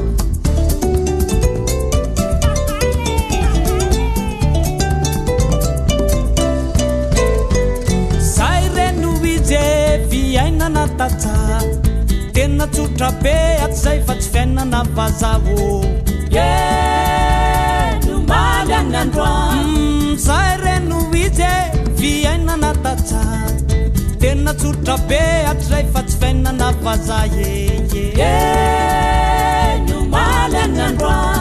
viaina na tata tena tsotra be aty zay fa tsy fiainana vazavo nombaly any androany zay reno izy viaina na tata tena tsotra be aty zay fa tsy fiainana vaza nombaly any androany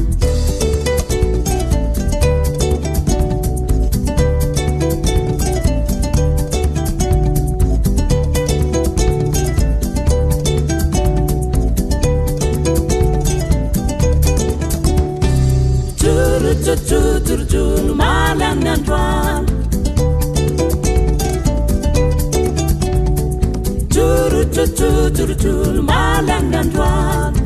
nombaly any androany nombaly any androany